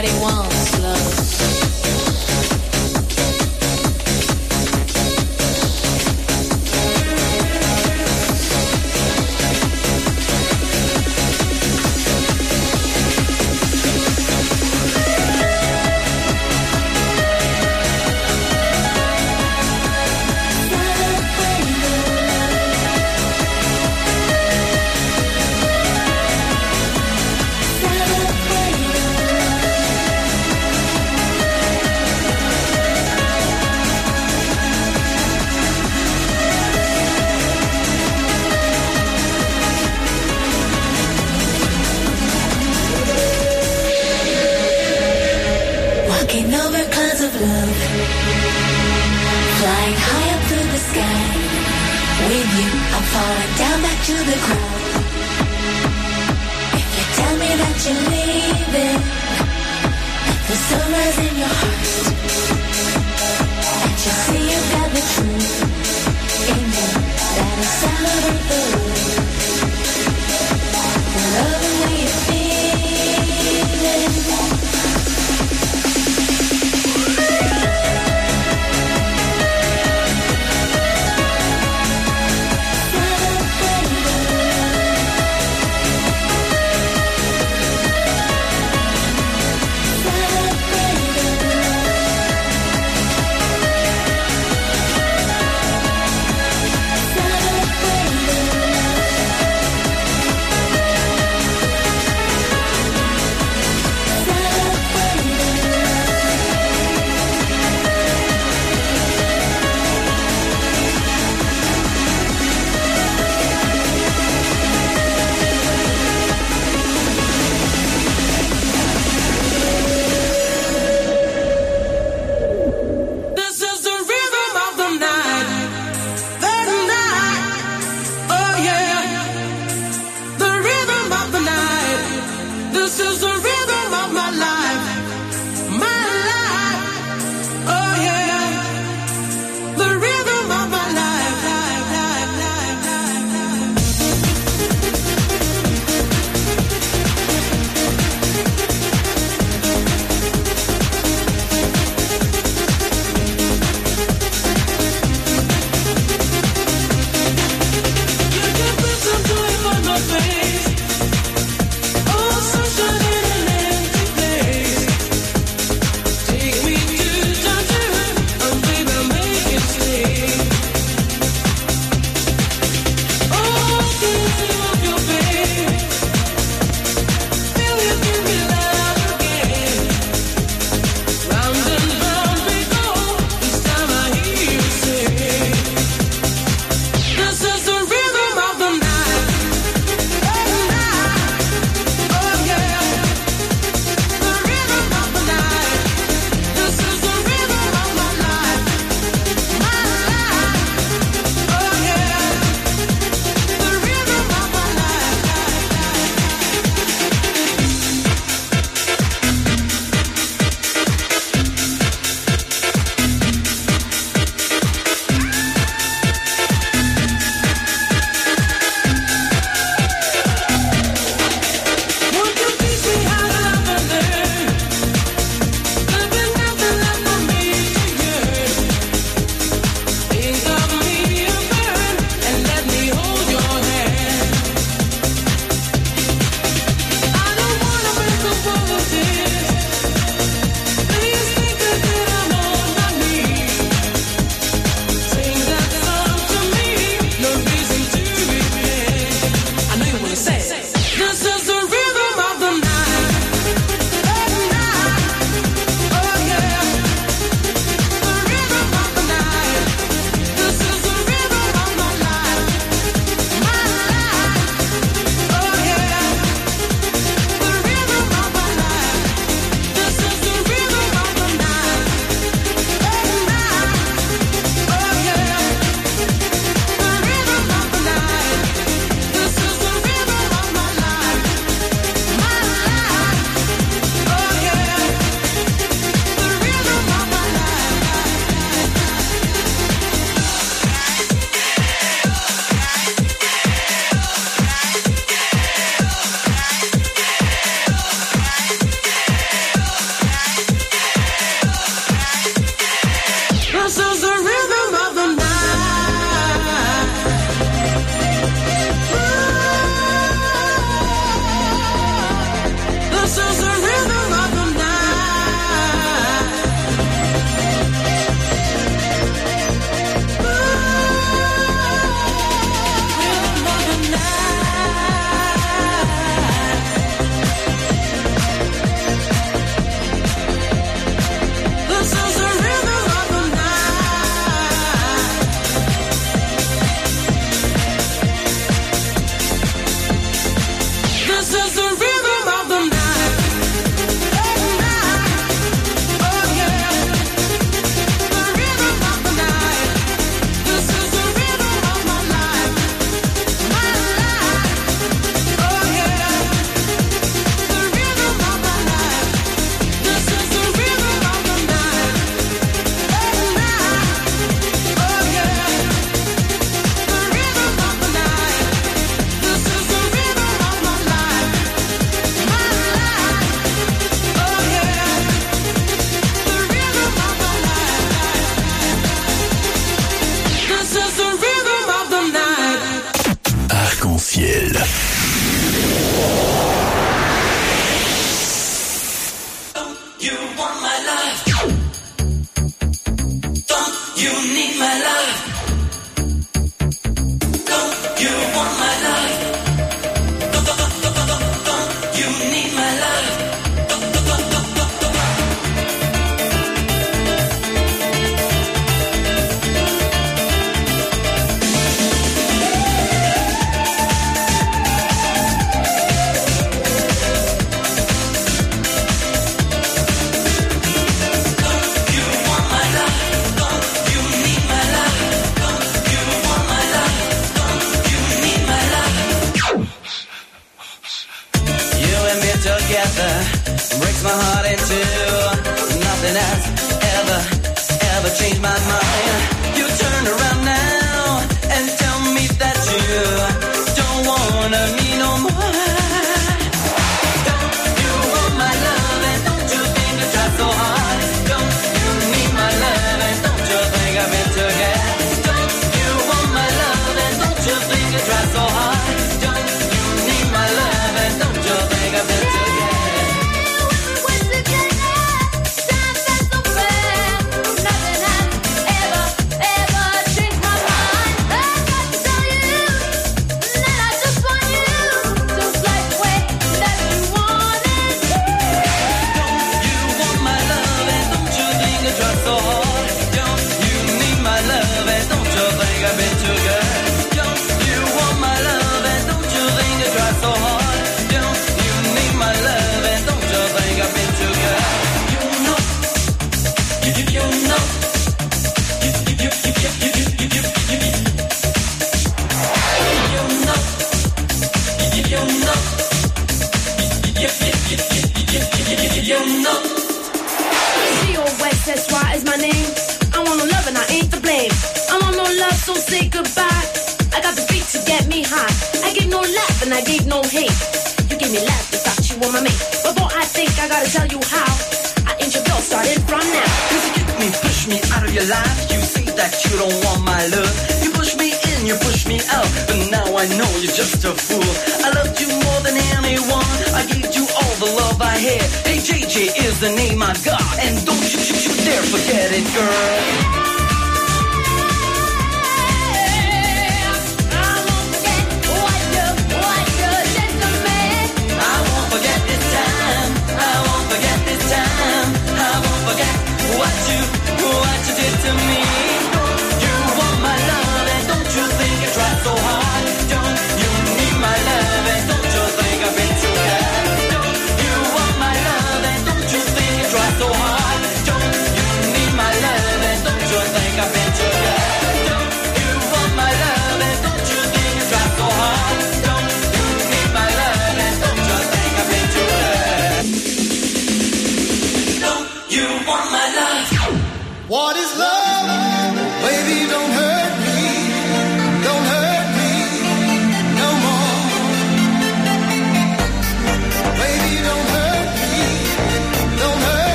Everybody wants love. Walking over clouds of love, flying high up through the sky. With you, I'm falling down back to the ground. If you tell me that you're leaving, let the sunrise in your heart, and you see you've got the truth in you that'll celebrate the love, the love and way you're feeling.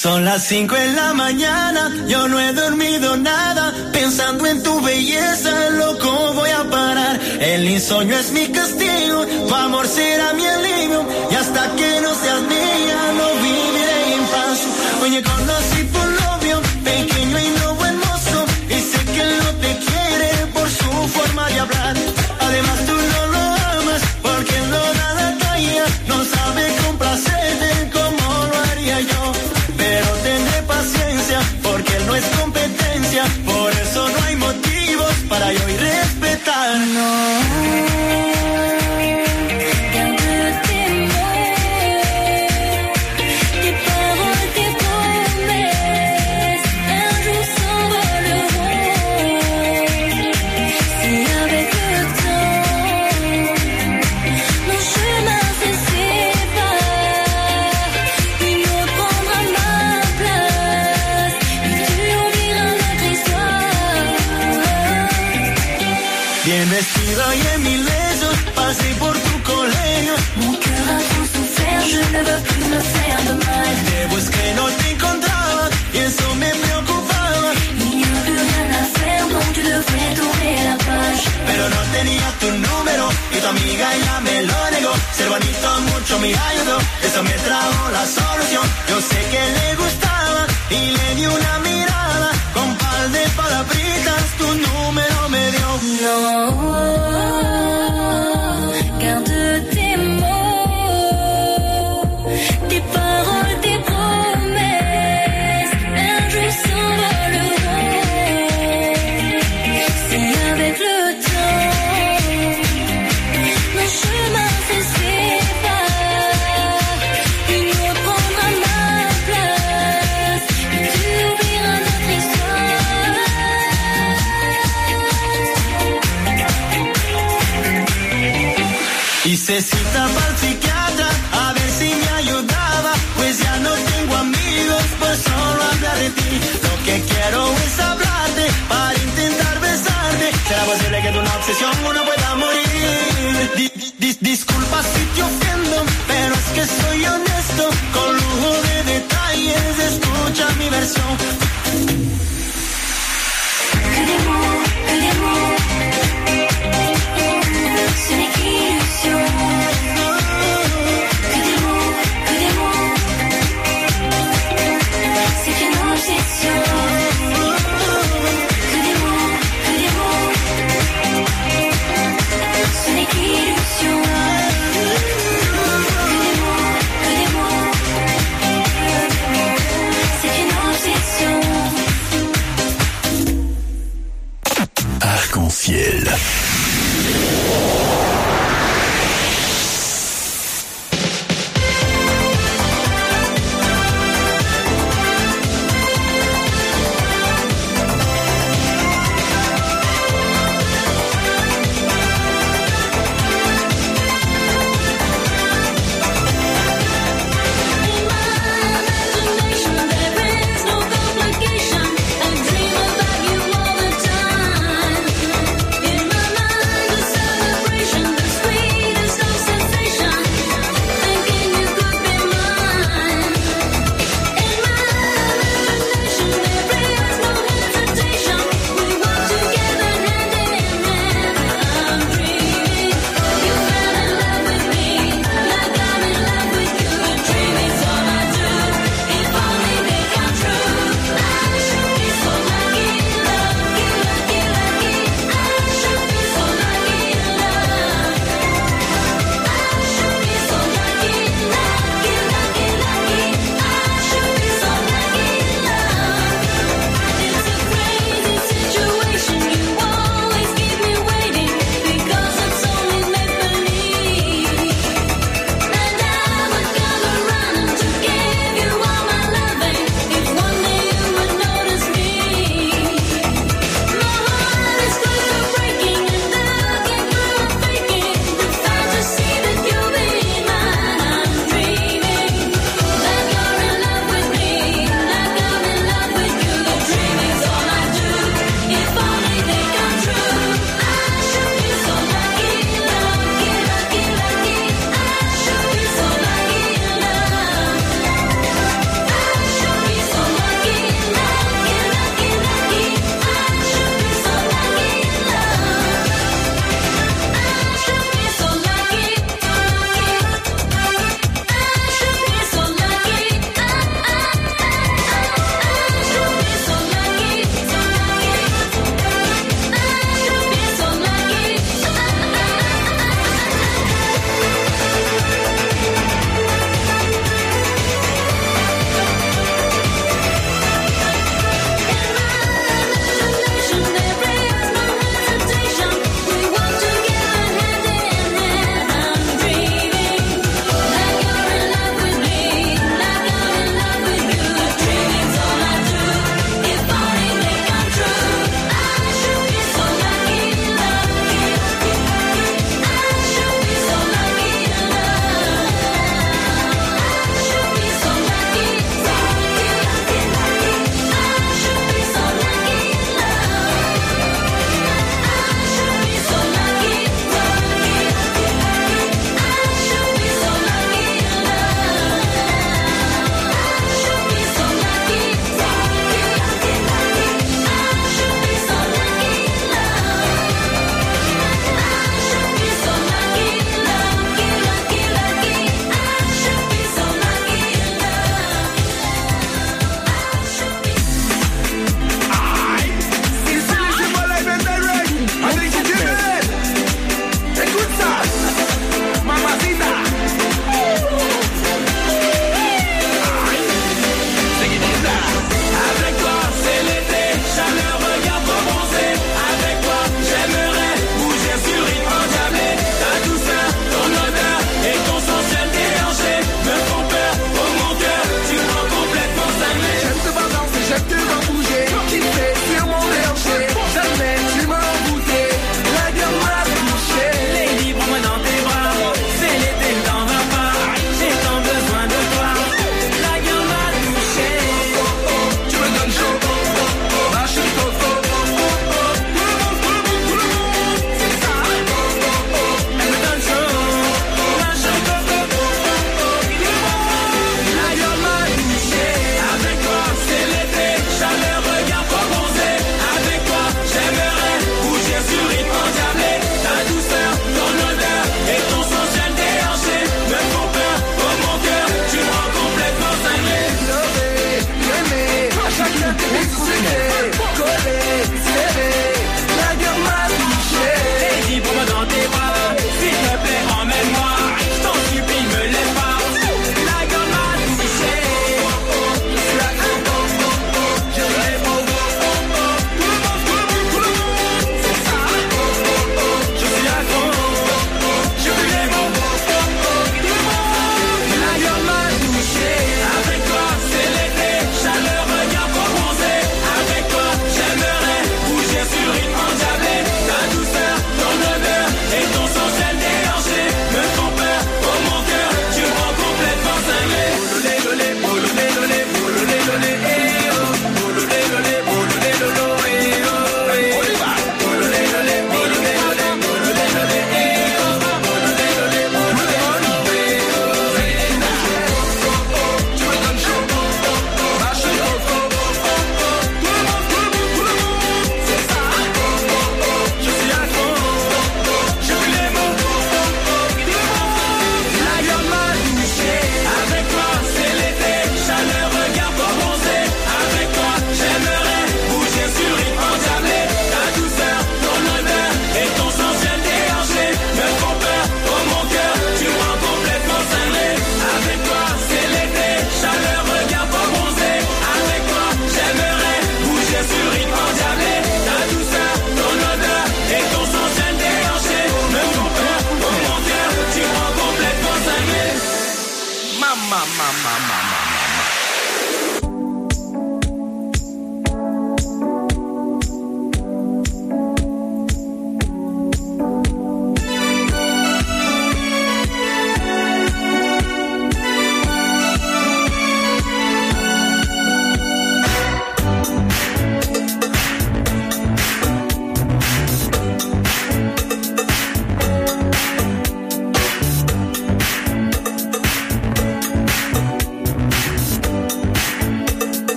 Son las 5 de la mañana, yo no he dormido nada, pensando en tu belleza, loco voy a parar. El insomnio es mi castigo, tu amor será mi alivio, y hasta que no seas mía, no viviré en paz. Oye, conocí tu novio, pequeño y no hermoso, y sé que él no te quiere por su forma de hablar. Además tú no lo amas, porque él no da la talla, no sabe complacerte como lo haría yo. Pero tendré paciencia, porque él no es competencia, por eso no hay motivos para yo ir respetar. No. Y en mi lecho pasé por tu colegio. Mon cœur a trop souffert, je ne veux plus me faire de mal. Te busqué, no te encontraba y eso me preocupaba. Il n'y a plus rien à faire, donc tu devrais tourner la page. Pero no tenía tu número y tu amiga ella me lo negó. Ser bonito mucho me ayudó, eso me trajo la solución. Yo sé que le gustaba y le di una mirada. Con par de palabritas tu número me dio. No. Garde tes mots, tes paroles, tes promesses, un jour s'envoleront. Si avec le temps, nos chemins se séparent, une autre prendra ma place, et tu oublieras notre histoire. Hice cita para el psiquiatra, a ver si me ayudaba, pues ya no tengo amigos, pues solo hablar de ti. Lo que quiero es hablarte, para intentar besarte. ¿Será posible que de una obsesión uno pueda morir? Disculpa si te ofendo, pero es que soy honesto, con lujo de detalles, escucha mi versión. Que des mots, que des mots, ce n'est qu'illusion.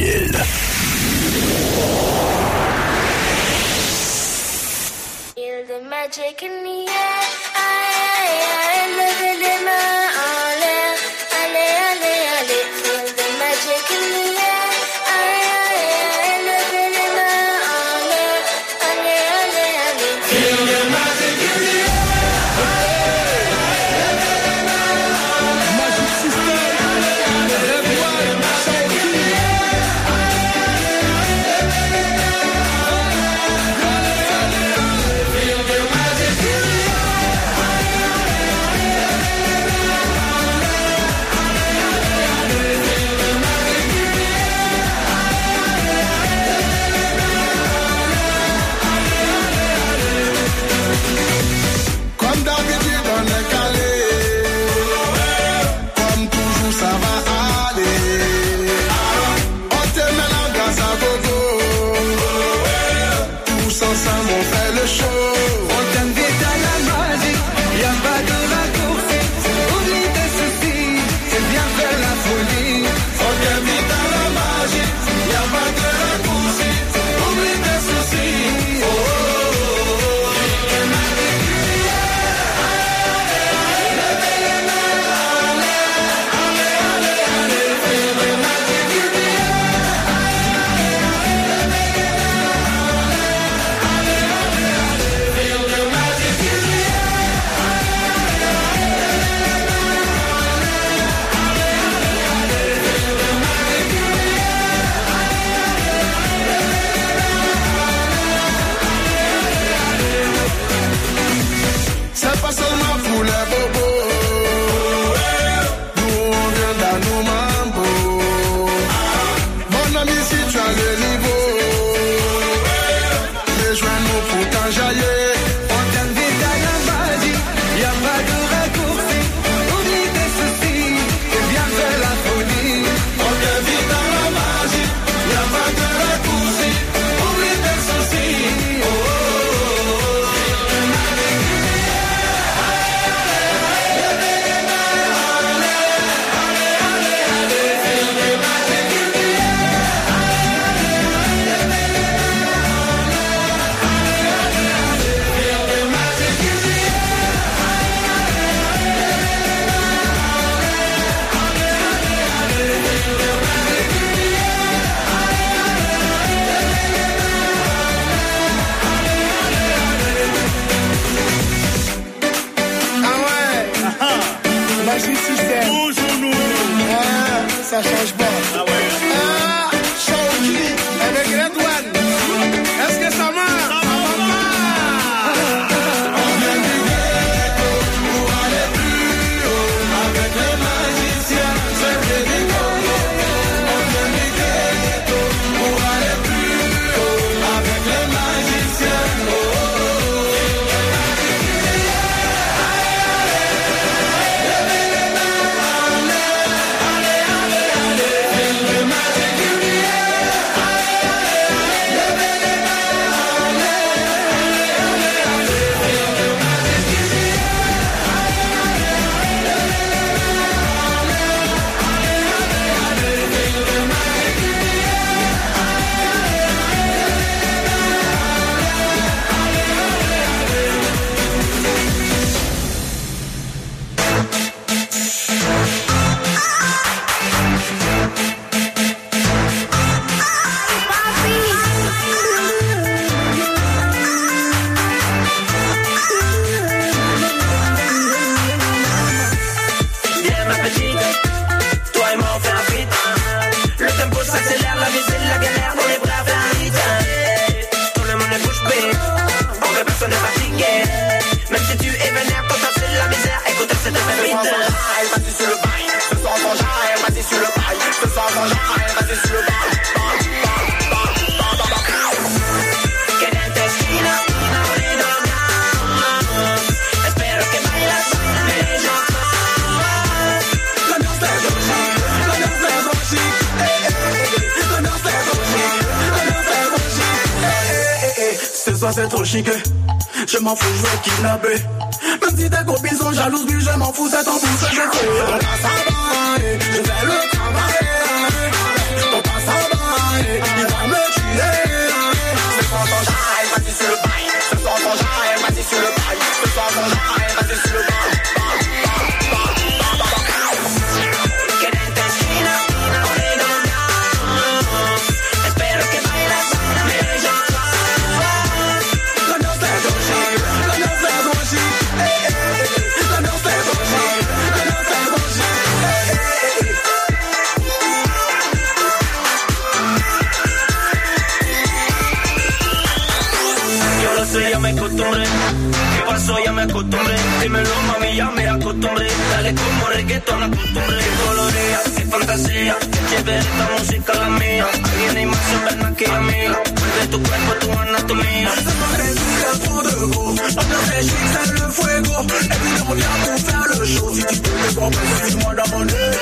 RTL. Feel the magic in the air. Levez les mains en l'air. Allez, allez, allez. Feel the magic in the air. Levez les mains en l'air. Allez, allez, allez. Feel the magic in the air. Magic System. Comme d'habitude on est calé, comme toujours ça va aller. On te met la gaz à gogo, tous ensemble on fait le show. On t'invite à la magie, y'a pas de raccourci. Oublie tes soucis, c'est bien faire la folie. On t'invite à la magie, y'a pas de raccourci. Oublie tes soucis. Oh, oh, oh, oh. C'est pas seulement pour les bobos, nous on vient dans nos mambo. Mon ami, si tu as le niveau, rejoins-nous pour t'enjailler. On t'invite à la magie, y'a pas de raccourci. Oublie tes soucis, c'est bien faire la folie. On t'invite à la magie, y'a pas de raccourci. Oublie tes soucis. Oh, oh, oh, oh. Ah ouais, Magic System. Toujours nous. Ah, ça change pas. Ah ouais. Ah, Shawty avec Red One. Est-ce que ça marche? Ça va pas. On vient du ghetto pour aller plus haut. Avec les magiciens, c'est vrai du Congo. On vient du ghetto pour aller plus haut. Avec les magiciens. Oh, oh, oh. Viens ma petite, toi et moi on fait un feat. Le tempo s'accélère, la vie c'est la galère, on est prêt à faire un hit. Tout le monde est bouche bée, on veut personne n'est fatigué. Même si tu es vénère, quand t'as c'est la misère, écoute cette beat. Vas-y sur le bail, ce soir on j'arrête, vas-y sur le bail, ce soir on j'arrête, vas-y sur le bail. Que en tu esquina, corrido más. Espero que bailas, les gens. L'ambiance est trop chic, l'ambiance est trop chic, l'ambiance est trop chic, l'ambiance est trop chic. Ce soir c'est trop chic, je m'en fous, je vais kidnapper. Même si tes copines sont jalouses, puis je m'en fous, c'est ton pouce, je fais. On passe à bail, je fais le travail. On passe à bail. me acostumbré. Dímelo, mami, ya me acostumbré. Dale como reggaetón, acostumbré. Qué colorea, qué fantasía, qué chévere esta música la mía. Alguien y más en verdad que amiga. Mueve tu cuerpo, tu anatomía. C'est le fuego, évidemment bien pour faire le show. Si tu peux me voir, dis-moi la monnaie.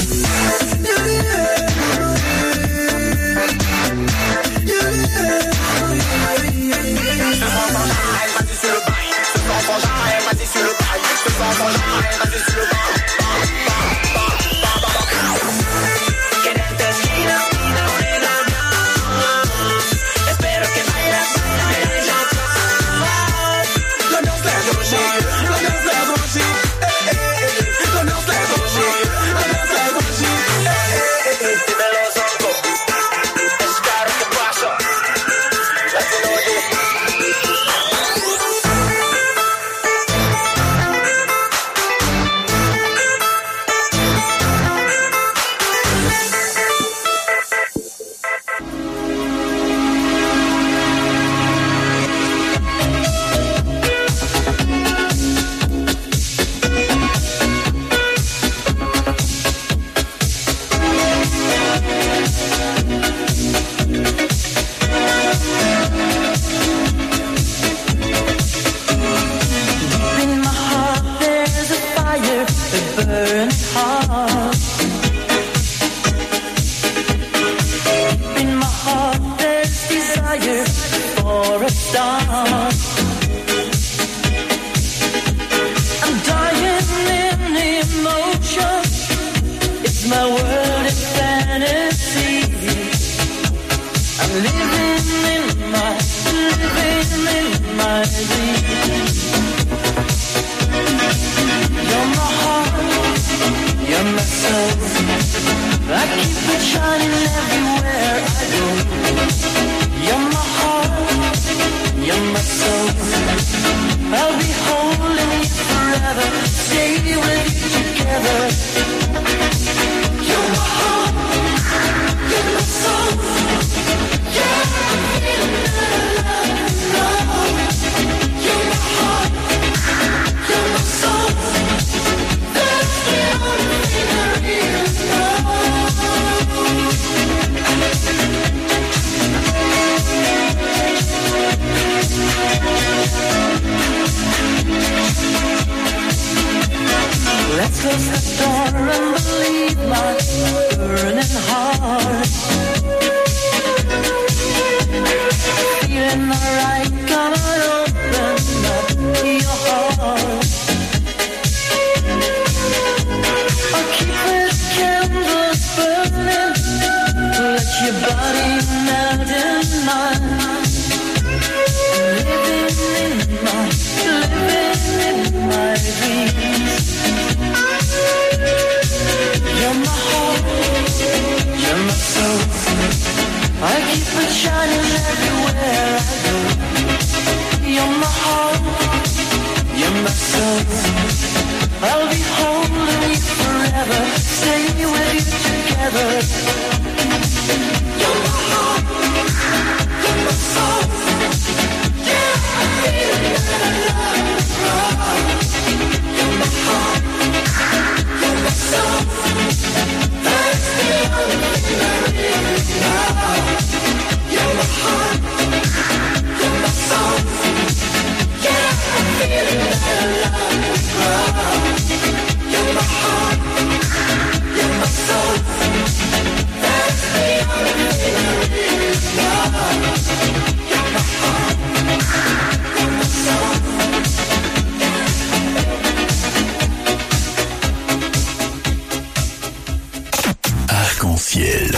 Arc-en-ciel.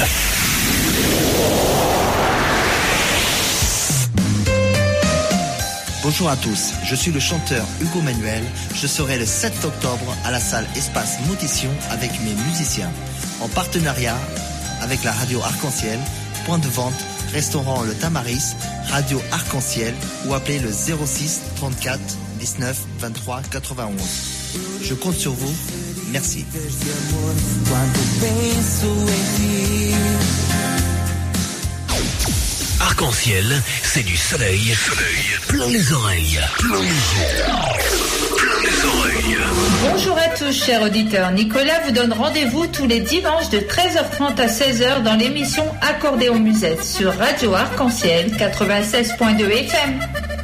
Bonjour à tous, je suis le chanteur Hugo Manuel. Je serai le 7 octobre à la salle Espace Motition avec mes musiciens. En partenariat avec la radio Arc-en-ciel, point de vente, restaurant Le Tamaris, radio Arc-en-ciel ou appelez le 06 34 19 23 91. Je compte sur vous, merci. Arc-en-ciel, c'est du soleil, plein les oreilles, Bonjour à tous, chers auditeurs. Nicolas vous donne rendez-vous tous les dimanches de 13h30 à 16h dans l'émission Accordéon Musette sur Radio Arc-en-ciel 96.2 FM.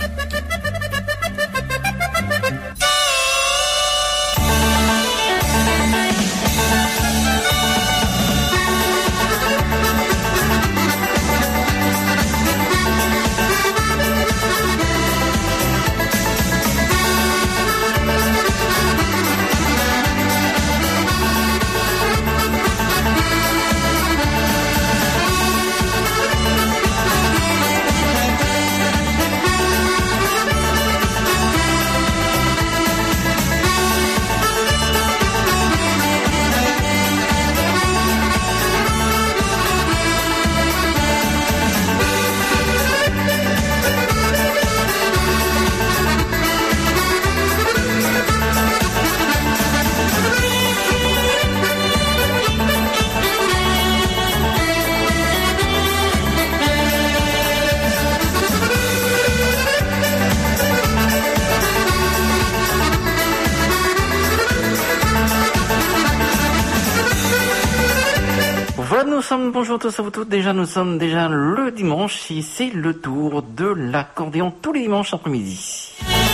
Bonjour à tous, à vous toutes. Nous sommes déjà le dimanche et c'est le tour de l'accordéon tous les dimanches après-midi.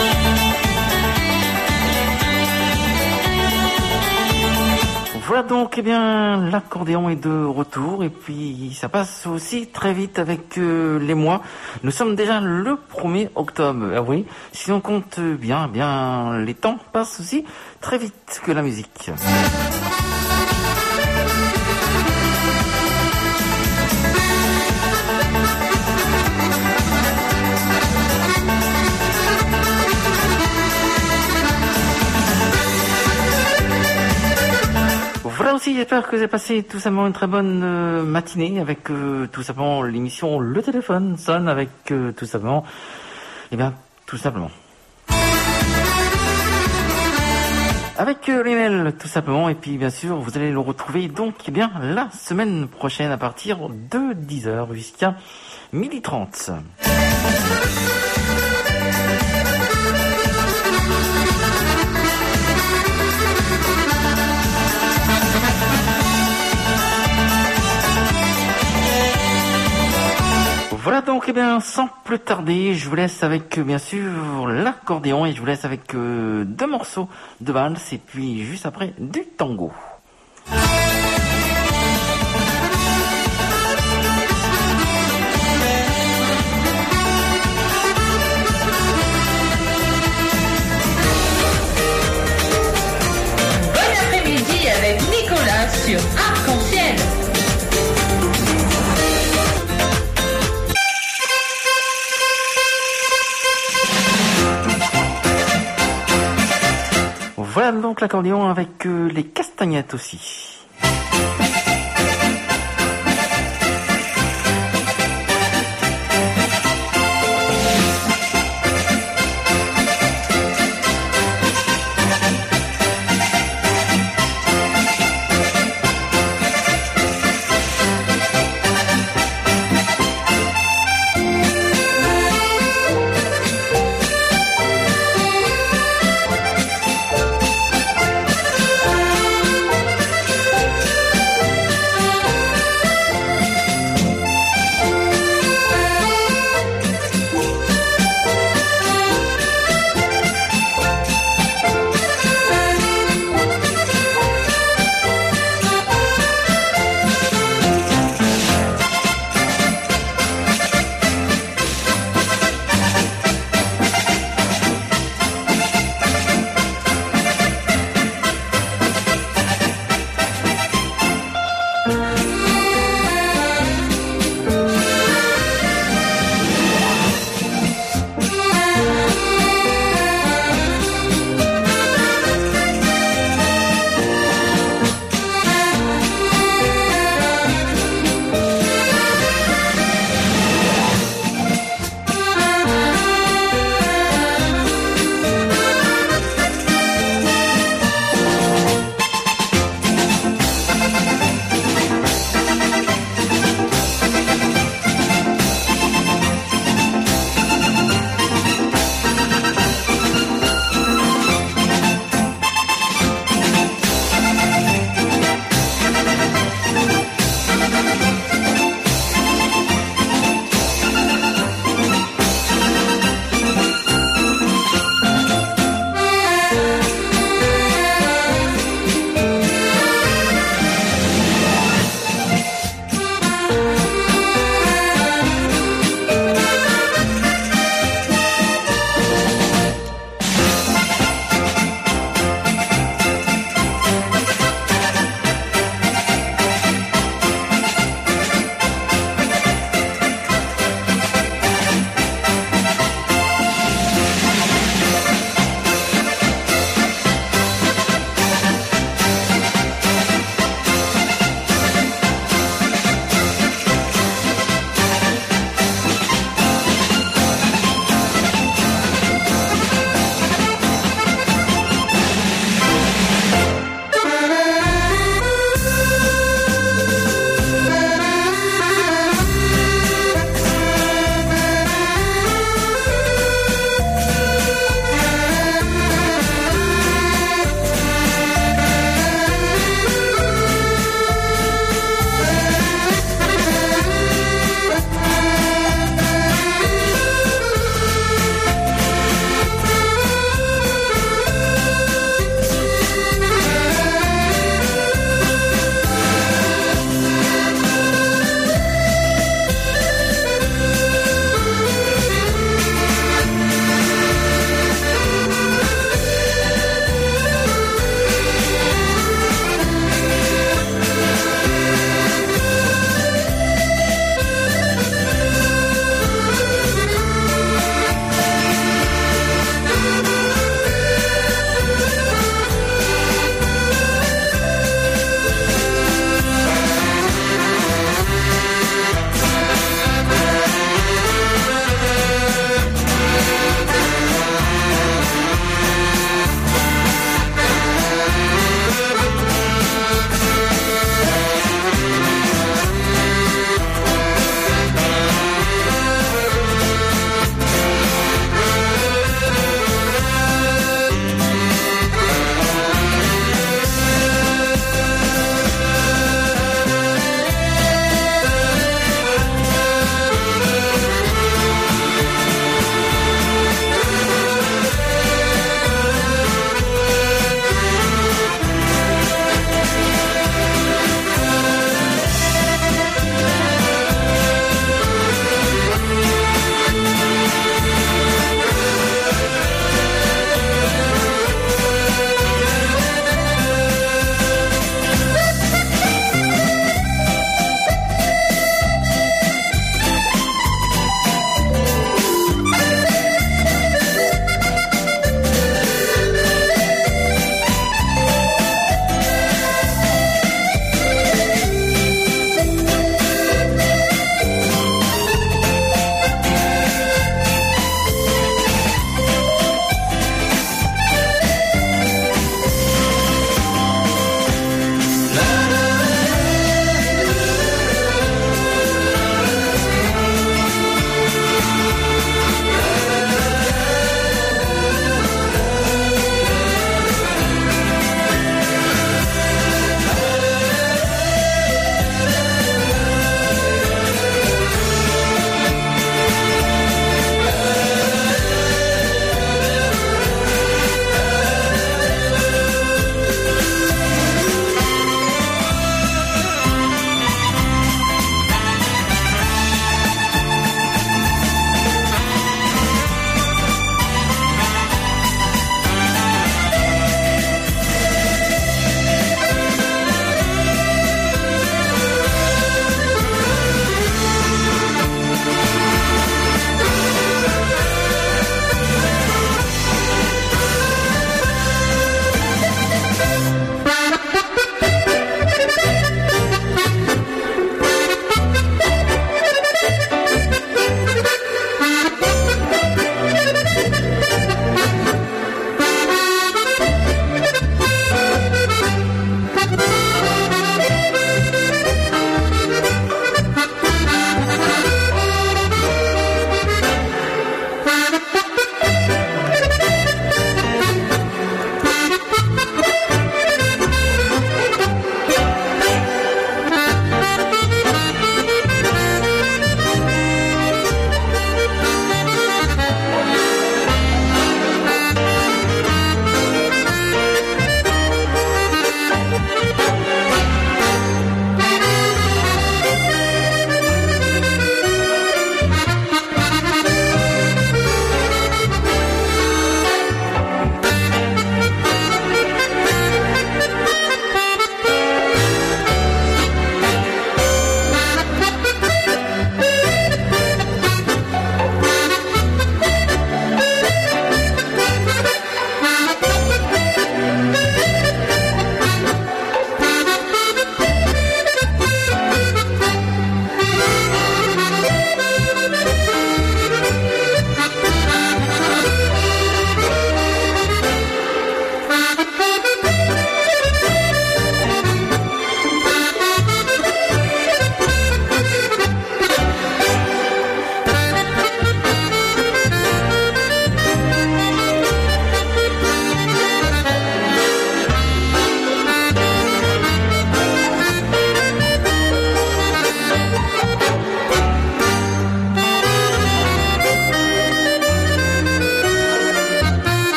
Voilà donc, l'accordéon est de retour et puis ça passe aussi très vite avec les mois. Nous sommes déjà le 1er octobre. Ah oui, si on compte bien, les temps passent aussi très vite que la musique. Voilà aussi, j'espère que vous avez passé tout simplement une très bonne matinée avec tout simplement l'émission Le Téléphone sonne avec tout simplement, tout simplement. Avec Lionel, tout simplement, et puis bien sûr, vous allez le retrouver donc la semaine prochaine à partir de 10h jusqu'à 12h30. Voilà donc, sans plus tarder, je vous laisse avec, bien sûr, l'accordéon et je vous laisse avec 2 morceaux de valse et puis juste après, du tango. Bon après-midi avec Nicolas sur Arc-en-ciel. Voilà donc l'accordéon avec les castagnettes aussi.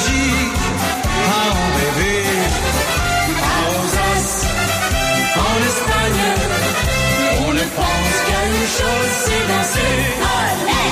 magie à en rêver. À Rosas, en Espagne, on ne pense qu'à une chose, c'est danser. Allez!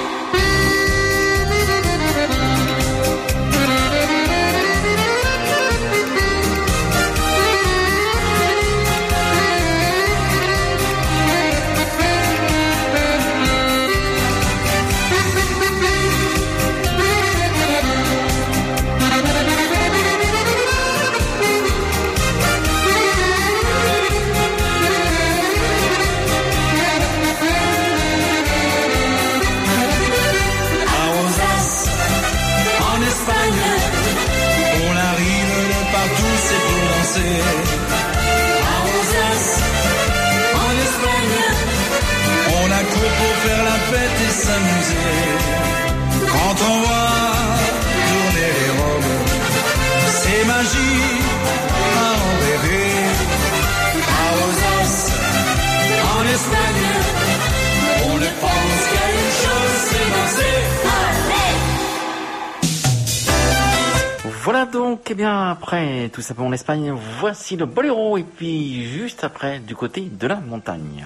À Rosas, en Espagne, on accourt pour faire la fête et s'amuser. Quand on voit tourner les robes, c'est magie à en rêver. À Rosas, en Espagne, on ne pense qu'à une chose, c'est danser. Allez! Voilà donc, eh bien, après tout ça en Espagne, voici le boléro, et puis juste après, du côté de la montagne.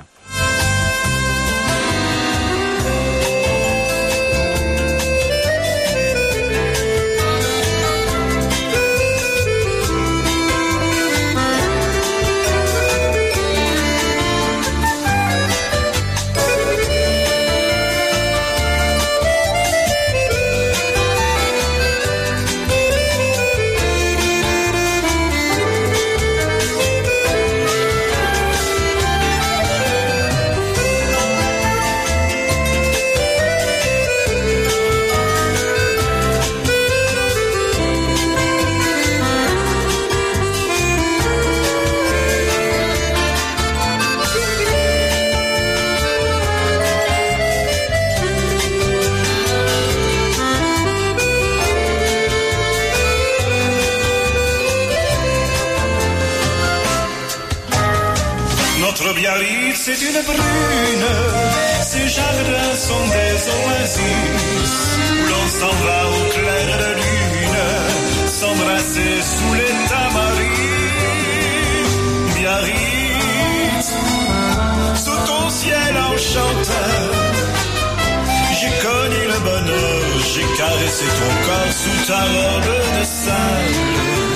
Biarritz, c'est une brune, ses jardins sont des oasis où l'on s'en va au clair de lune, s'embrasser sous les tamarines. Biarritz, sous ton ciel enchanteur, j'ai connu le bonheur, j'ai caressé ton corps sous ta robe de sable.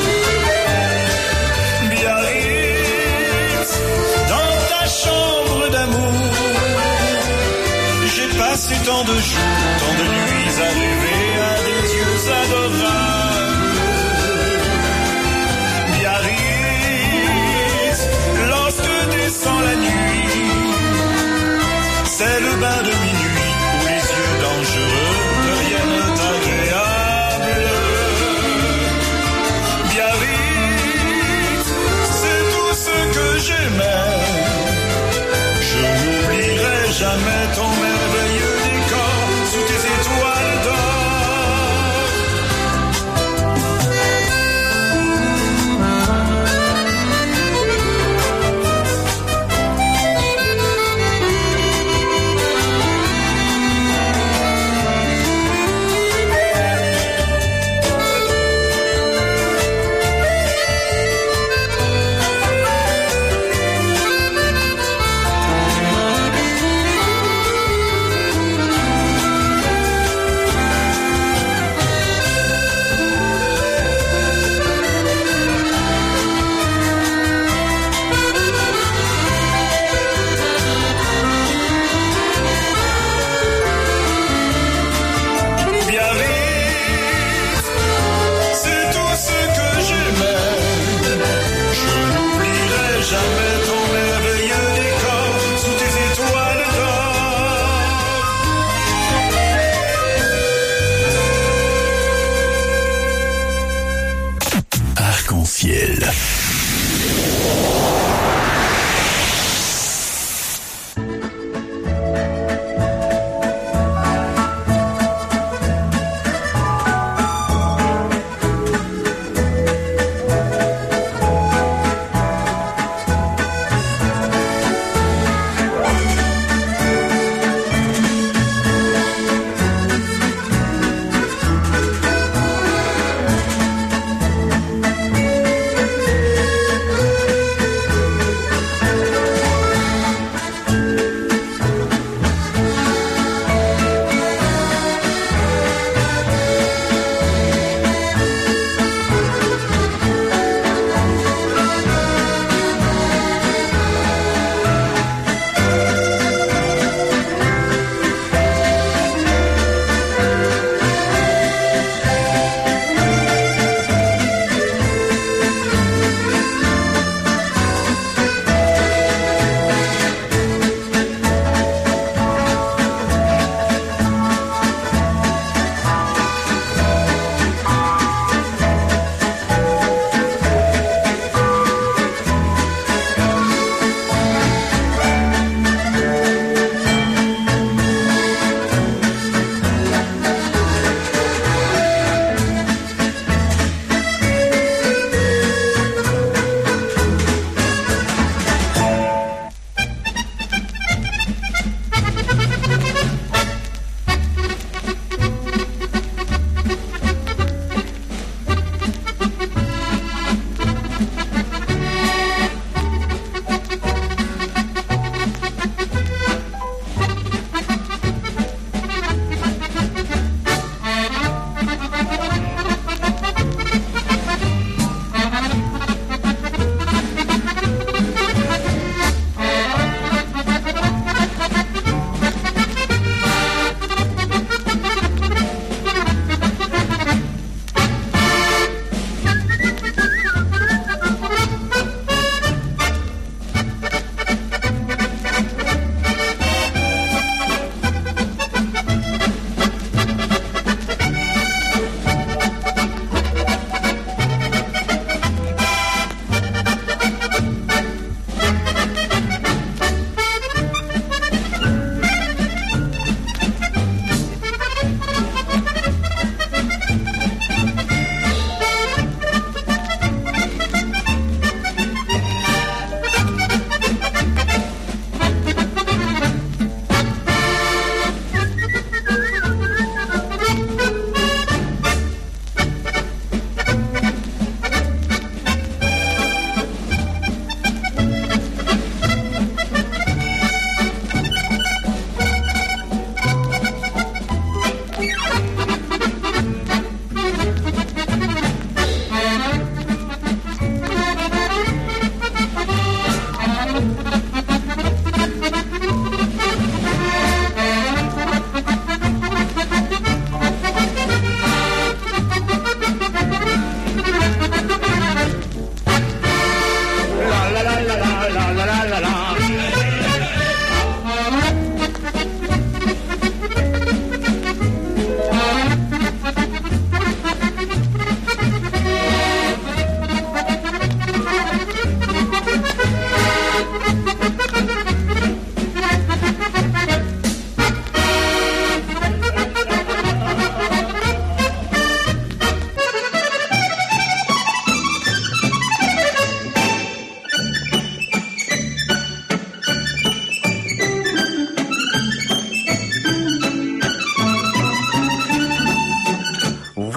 Chambre d'amour, j'ai passé tant de jours, tant de nuits à rêver à des yeux adorables. Biarritz, lorsque descend la nuit, c'est le bain de minuit où les yeux dangereux deviennent agréables. Biarritz, c'est tout ce que j'aimais. Jamais ton merveilleux décor sous tes étoiles d'or. Arc-en-ciel.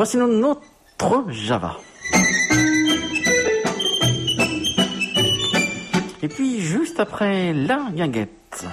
Voici notre Java. Et puis juste après la guinguette.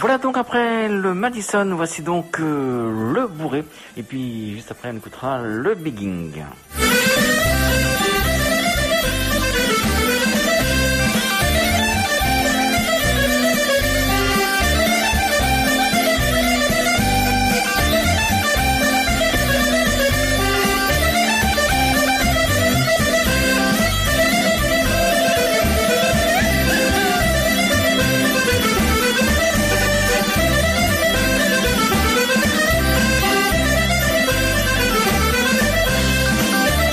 Voilà donc après le Madison, voici donc le bourré. Et puis juste après on écoutera le Bigging. Thank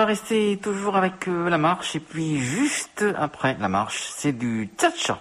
rester toujours avec la marche et puis juste après la marche, c'est du tcha-tcha.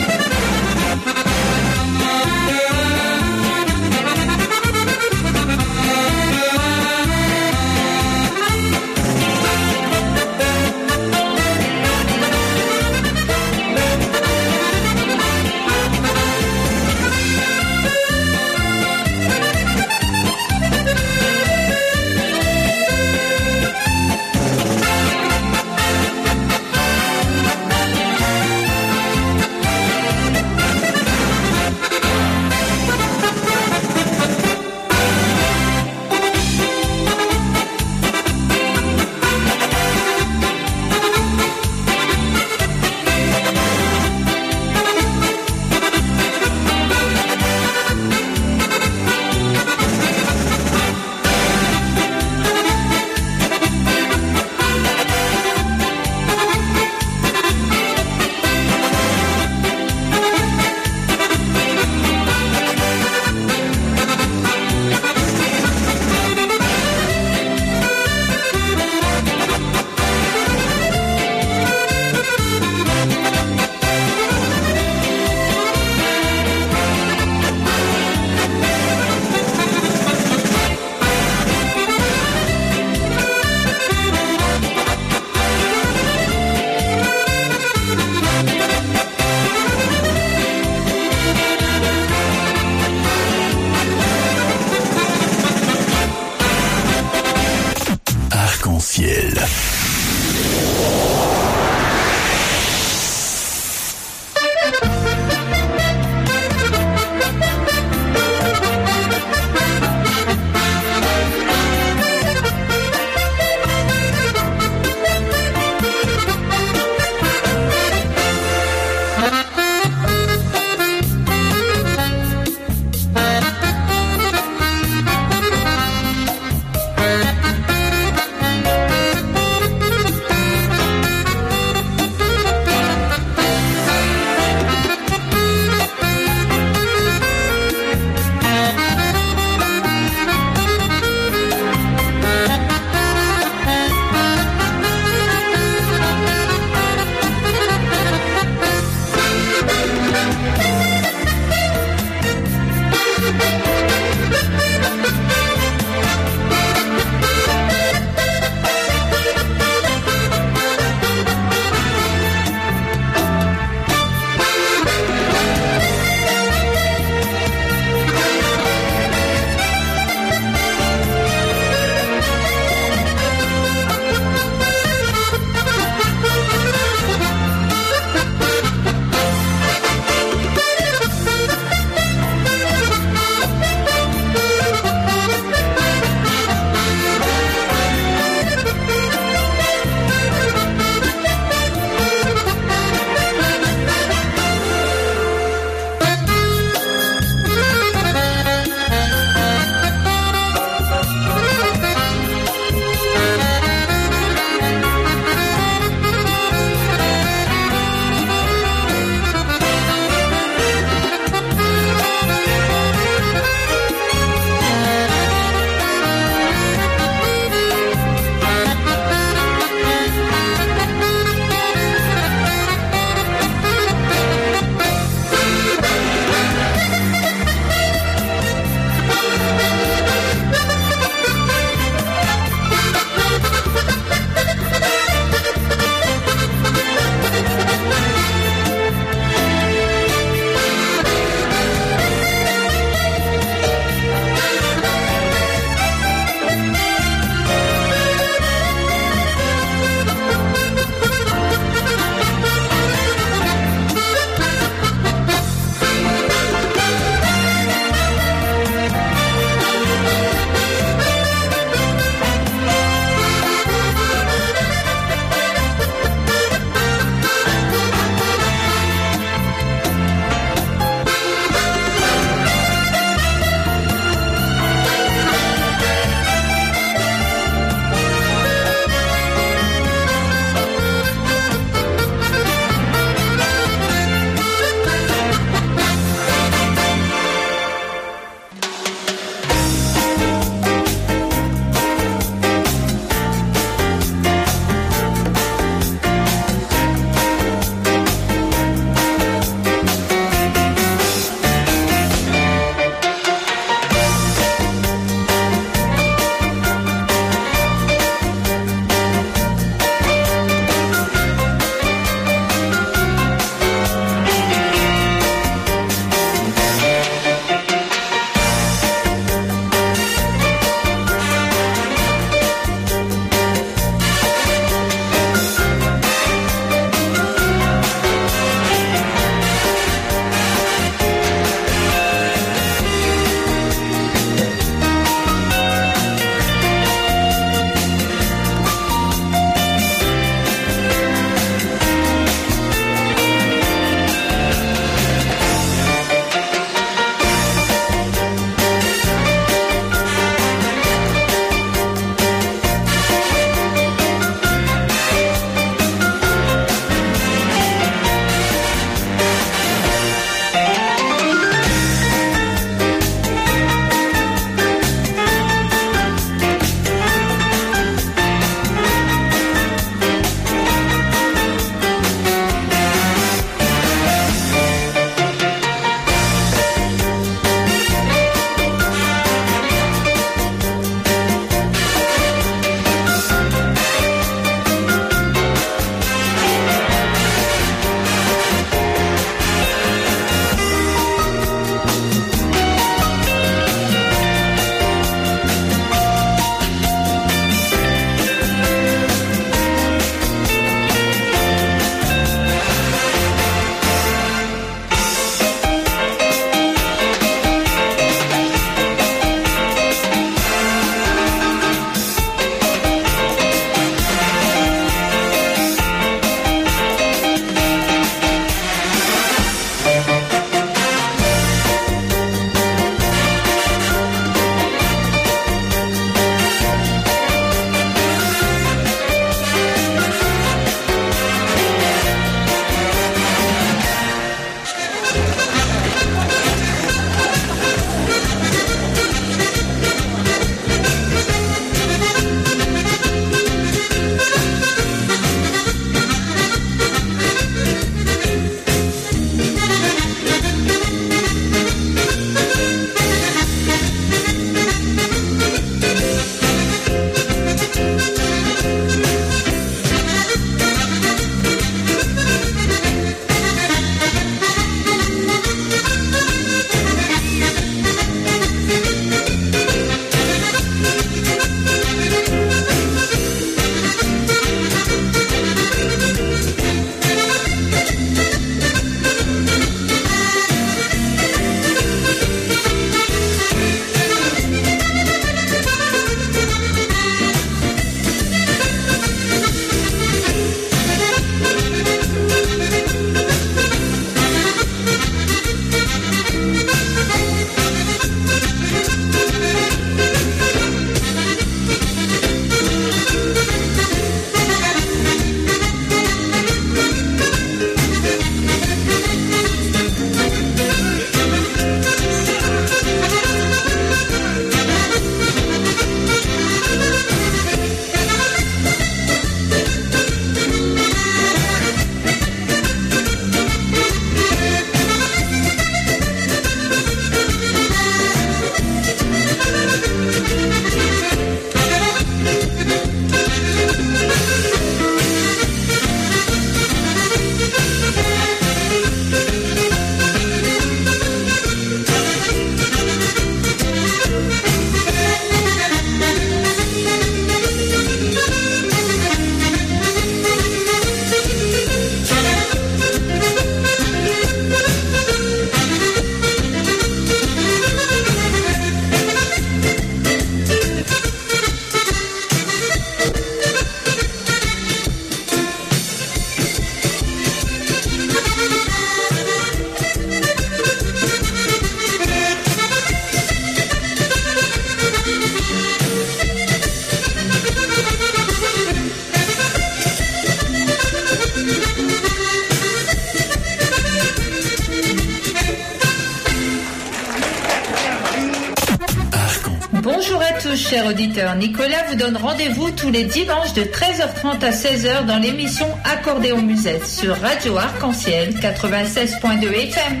chers auditeurs. Nicolas vous donne rendez-vous tous les dimanches de 13h30 à 16h dans l'émission Accordéon Musette sur Radio Arc-en-Ciel 96.2 FM.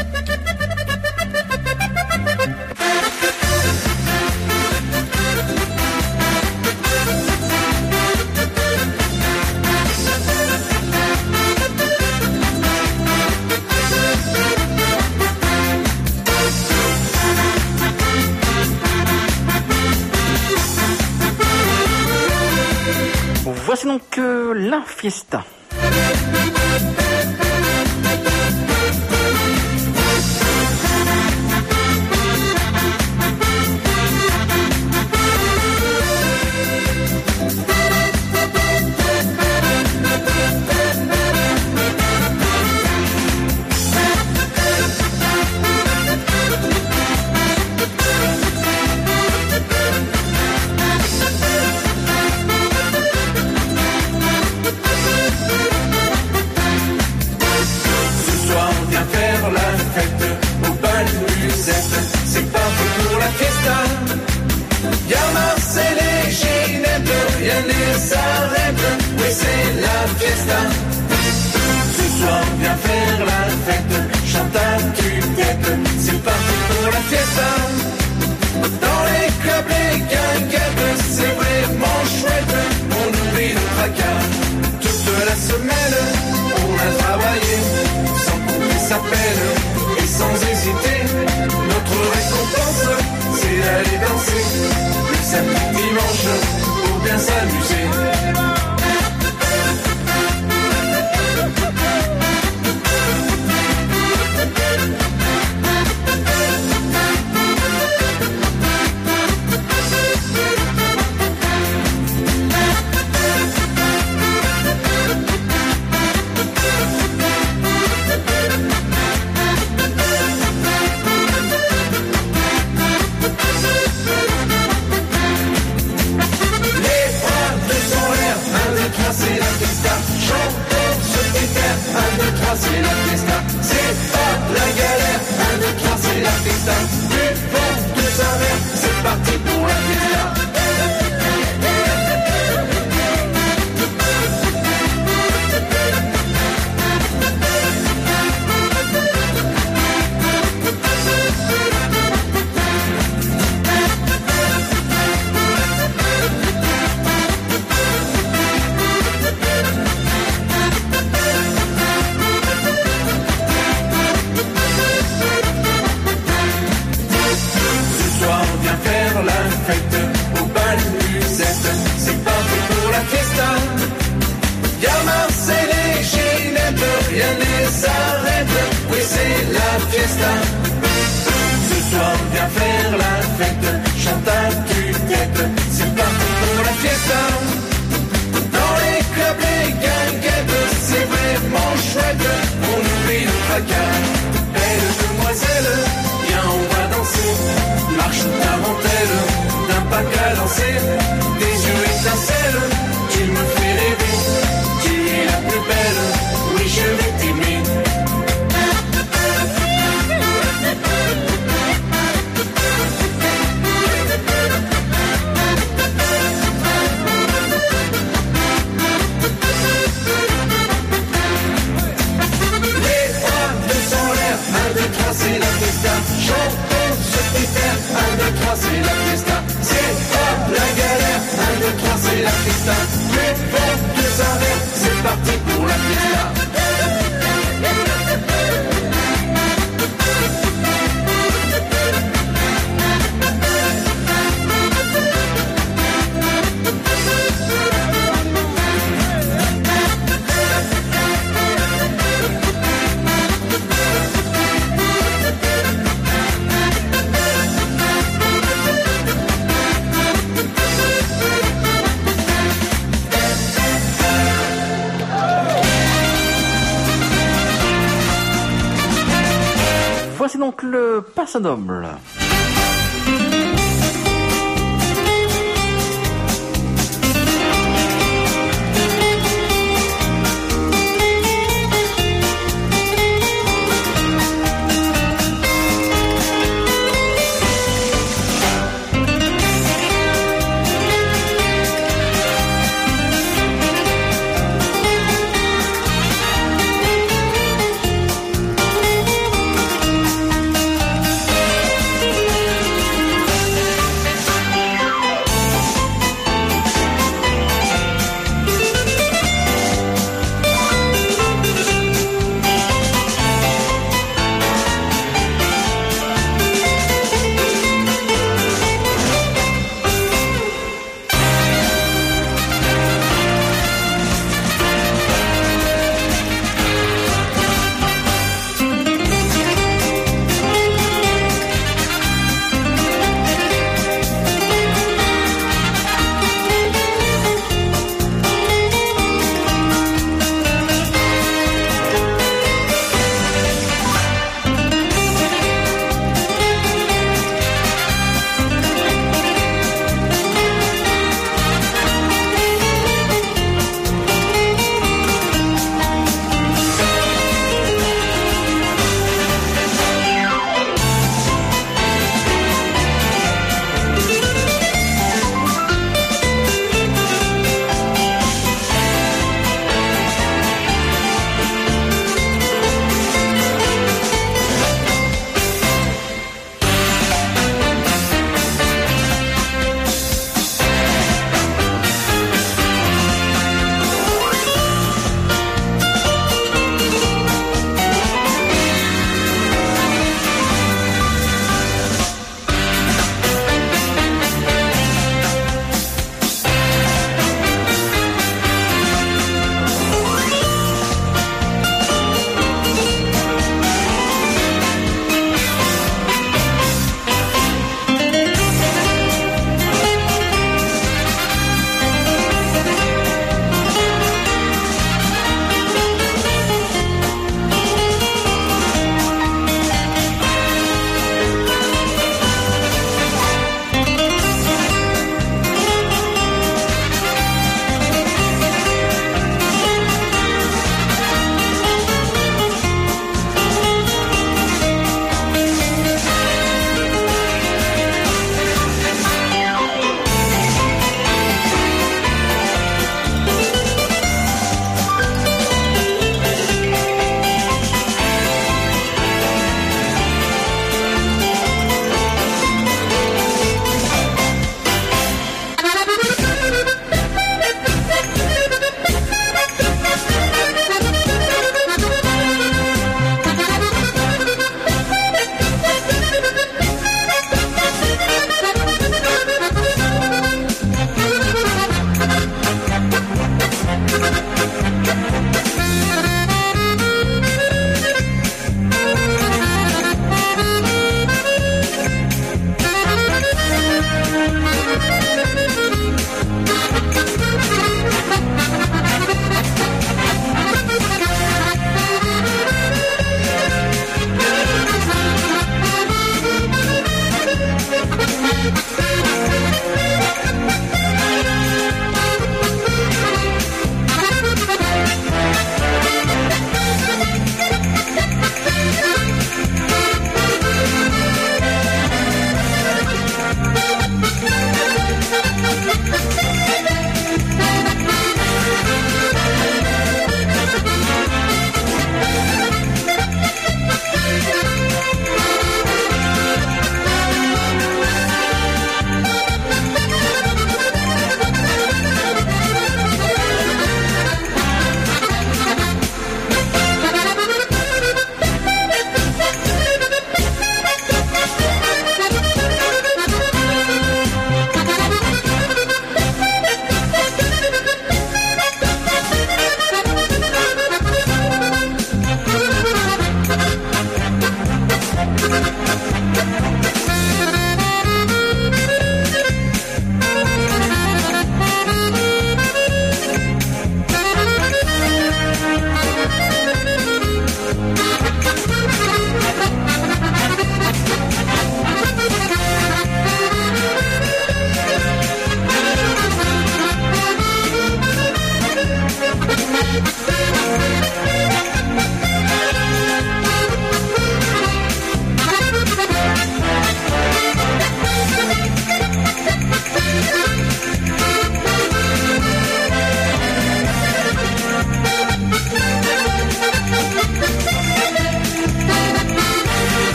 Voici donc la fiesta. C'est parti pour la fiesta. Y'a Marcel et Ginette, rien ne s'arrête. Oui, c'est la fiesta. Ce soir, viens faire la fête. Chante à tue-tête. C'est parti pour la fiesta. Dans les clubs, les guinguettes, c'est vraiment chouette. On oublie le tracas. Toute la semaine, on a travaillé sans compter sa peine. Et sans hésiter, notre récompense, c'est d'aller danser le samedi dimanche pour bien s'amuser. C'est la fiesta, c'est pas la galère. 1, 2, 3, c'est la fiesta. Du vent, de sa mère, c'est parti pour la fiesta. Au bal musette, c'est parti pour la fiesta. Y'a Marcel et Ginette, rien ne s'arrête. Oui, c'est la fiesta. Ce soir, viens faire la fête. Chante à tue-tête, c'est parti pour la fiesta. Dans les clubs, les guinguettes, c'est vraiment chouette. On oublie le tracas. Belle demoiselle, viens, on va danser. Marche ta dentelle. D'un pas qu'à danser, tes yeux étincellent, tu me fais rêver, tu es la plus belle, oui je vais t'aimer. Les bras descend l'air, 1, 2, 3 c'est la fiesta, chantons ce petit air, 1, 2, 3 c'est la fiesta. La galère, 1, 2, 3, c'est la fiesta. Les vents de sa mère, c'est parti pour la fiesta. Voici donc le Passadoble.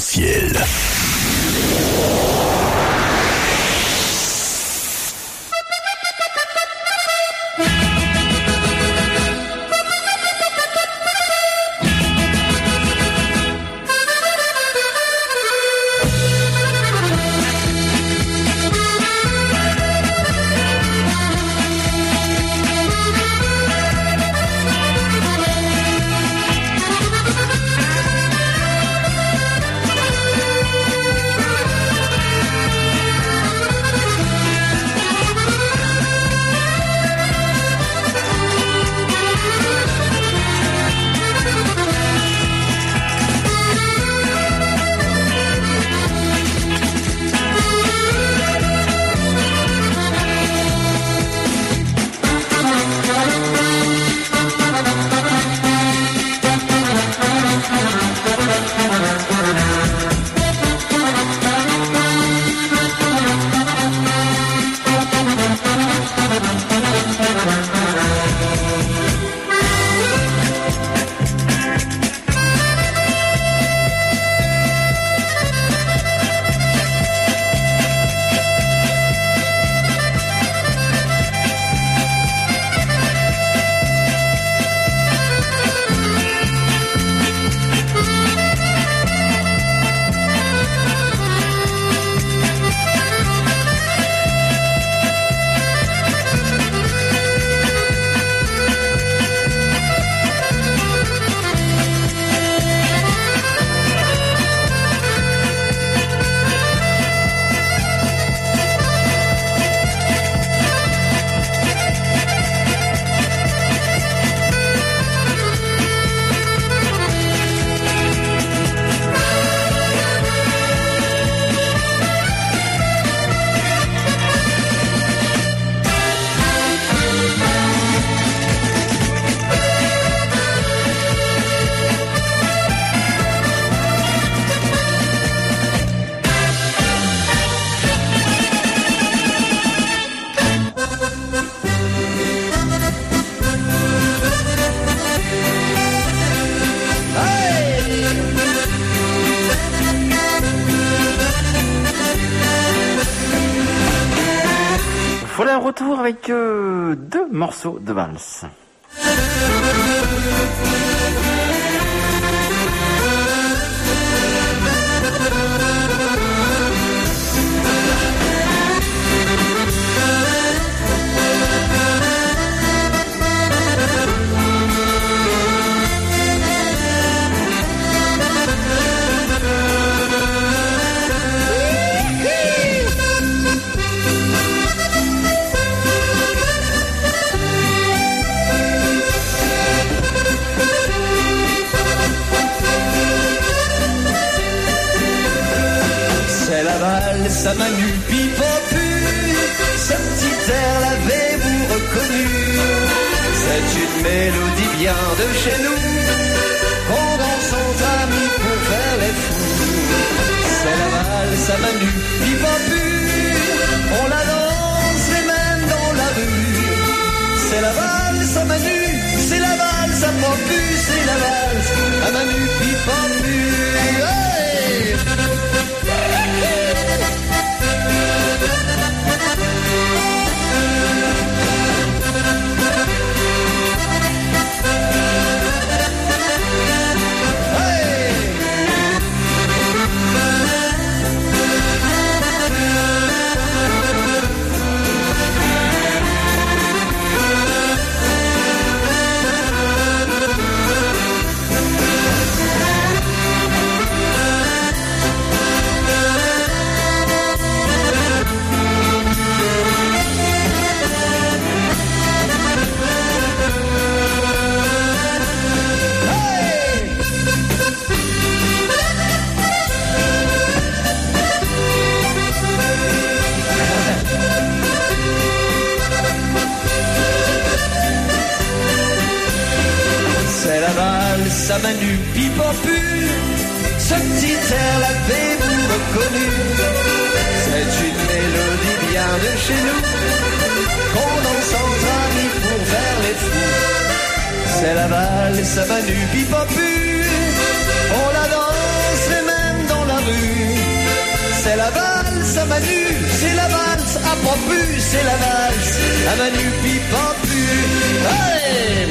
Arc-en-Ciel. Voilà un retour avec deux morceaux de valse. Ça m'a nu, pipopu, ce petit air l'avez-vous reconnu? C'est une mélodie bien de chez nous, qu'on danse entre amis pour faire les fous. C'est la valse à Manu, pipopu, on la danse et même dans la rue. C'est la valse à Manu, c'est la valse à Popu, c'est la valse à Manu, pipopu. Hey! Ça m'a nu, pipopu, ce petit air l'avez-vous reconnu? C'est une mélodie bien de chez nous, qu'on danse entre amis pour faire les fous. C'est la valse à Manu, pipopu, on la danse et même dans la valse à Manu, c'est la valse à Pampu, c'est la valse à Manu puis Pampu. Allez!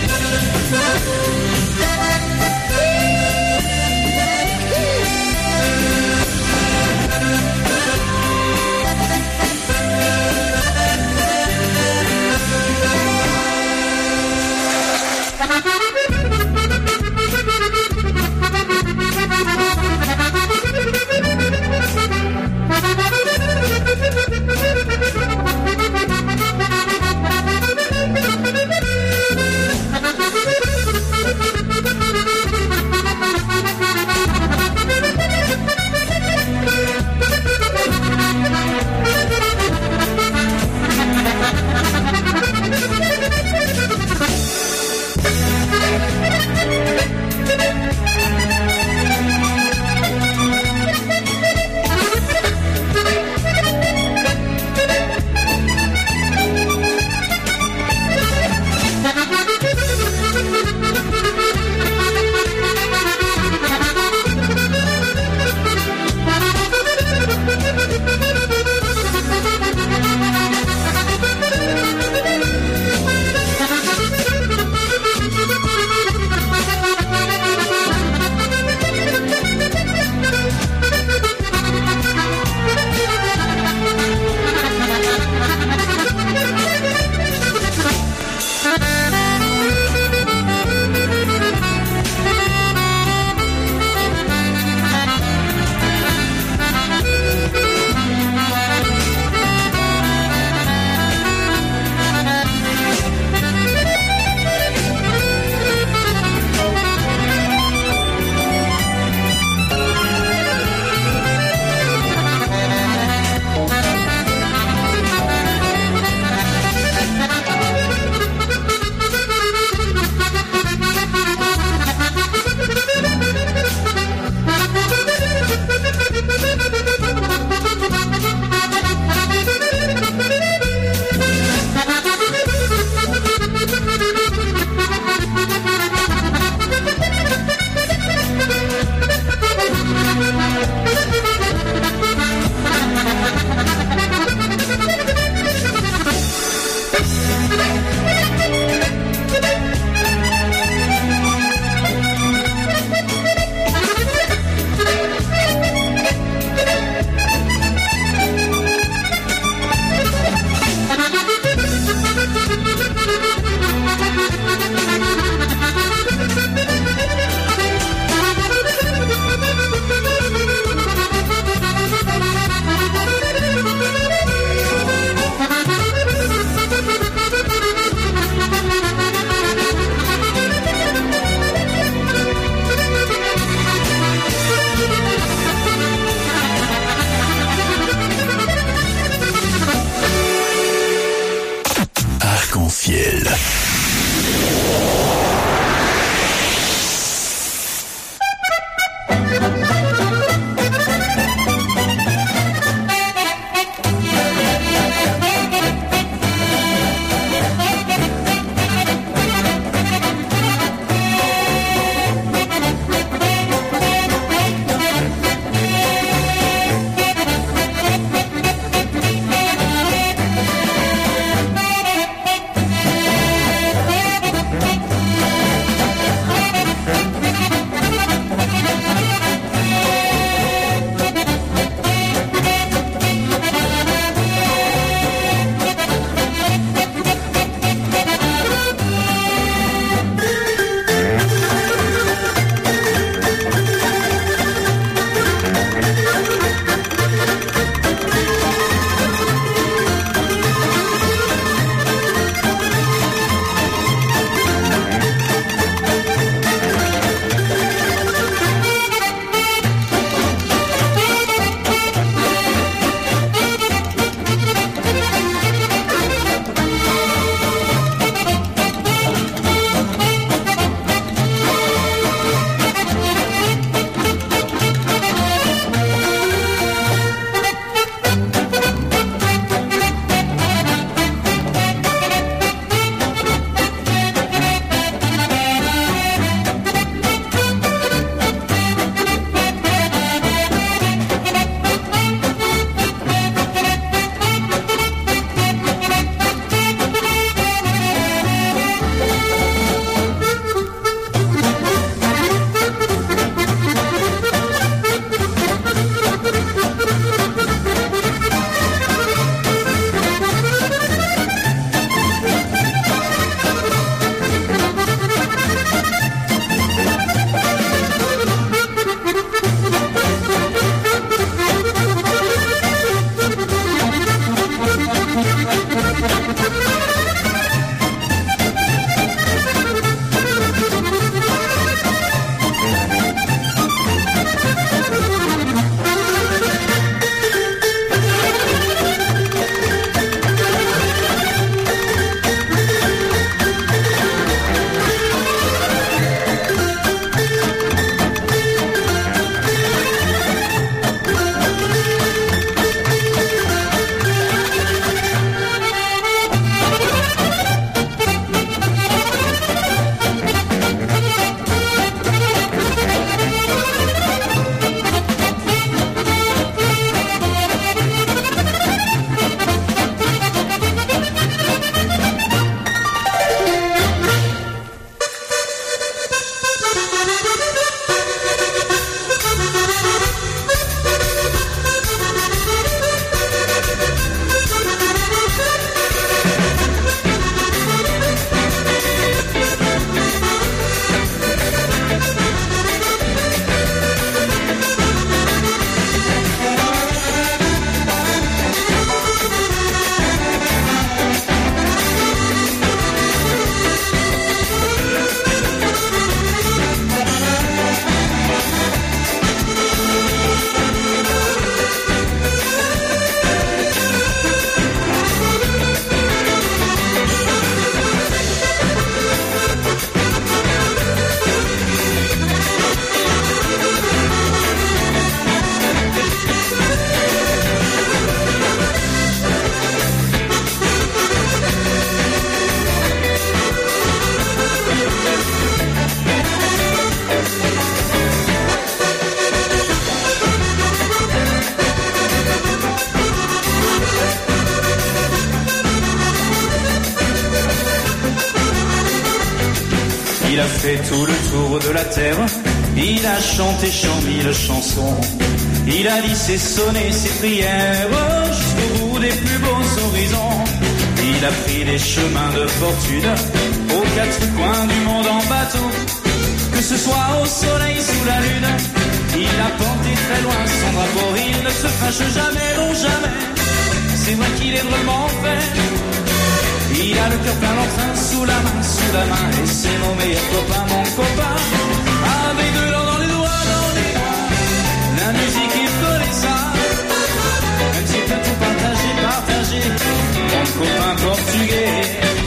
Il a fait tout le tour de la terre, il a chanté 100 000 chansons. Il a dit ses sonnets, ses prières, jusqu'au bout des plus beaux horizons. Il a pris des chemins de fortune, aux quatre coins du monde en bateau. Que ce soit au soleil, sous la lune, il a porté très loin son drapeau. Il ne se fâche jamais, non jamais, c'est vrai qu'il est drôlement fait. Il a le cœur plein d'entrain, sous la main, et c'est mon meilleur copain, mon copain. Avec de l'or dans les doigts, la musique il connaît ça. Même s'il peut tout partager, mon copain portugais.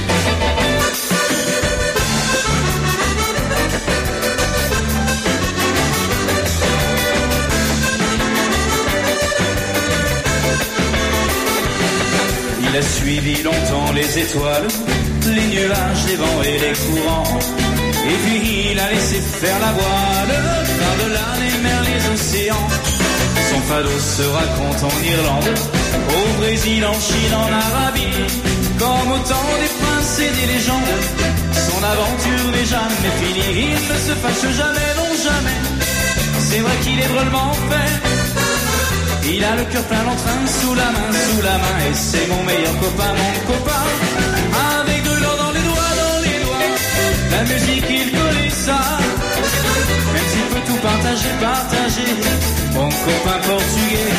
Il a suivi longtemps les étoiles, les nuages, les vents et les courants. Et puis il a laissé faire la voile, par-delà les mers, les océans. Son fado se raconte en Irlande, au Brésil, en Chine, en Arabie. Comme au temps des princes et des légendes, son aventure n'est jamais finie. Il ne se fâche jamais, non jamais, c'est vrai qu'il est drôlement fait. Il a le cœur plein d'entrain, sous la main, et c'est mon meilleur copain, mon copain. Avec de l'or dans les doigts, la musique il connaît ça. Même s'il peut tout partager, mon copain portugais.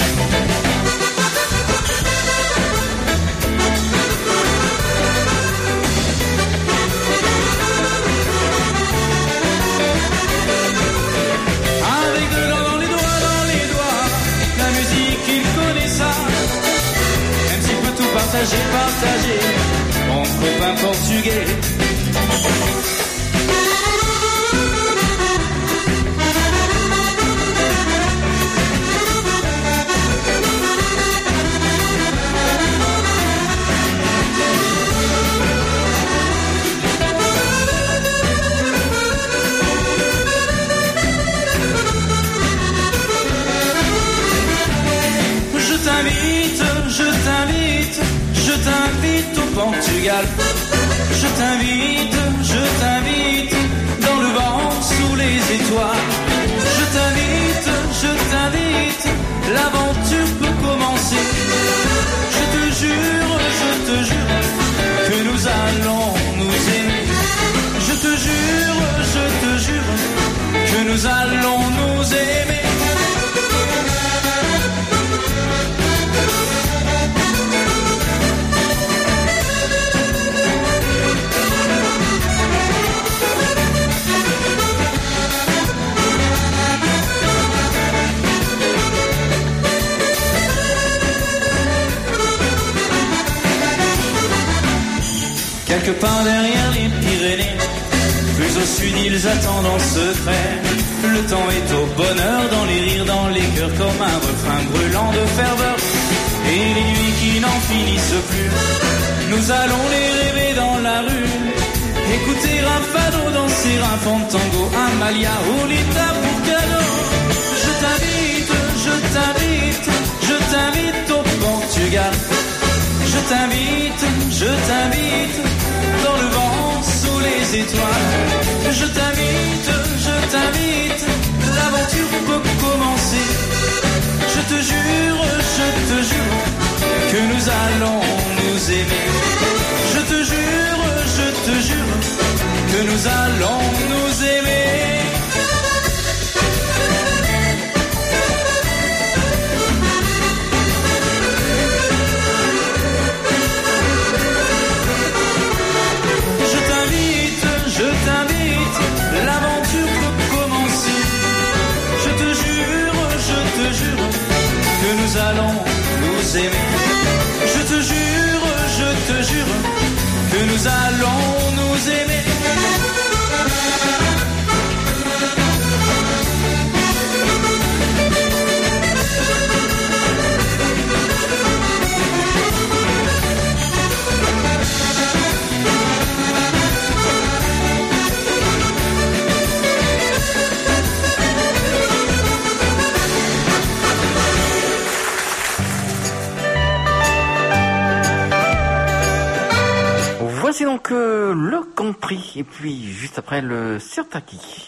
Partager, mon copain portugais. Je t'invite au Portugal. Je t'invite dans le vent, sous les étoiles. Je t'invite, l'aventure peut commencer. Je te jure que nous allons nous aimer. Je te jure que nous allons nous aimer. Quelque part derrière les Pyrénées, plus au sud ils attendent en secret. Le temps est au bonheur, dans les rires, dans les cœurs, comme un refrain brûlant de ferveur. Et les nuits qui n'en finissent plus, nous allons les rêver dans la rue. Écouter un fado, danser un fantango, un malia ou lita pour cadeau. Je t'invite au Portugal. Je t'invite dans le vent, sous les étoiles. Je t'invite, l'aventure peut commencer. Je te jure que nous allons nous aimer. Je te jure que nous allons nous aimer. Je t'invite, l'aventure peut commencer. Je te jure que nous allons nous aimer. Je te jure que nous allons nous aimer. Voici donc le country et puis juste après le sirtaki.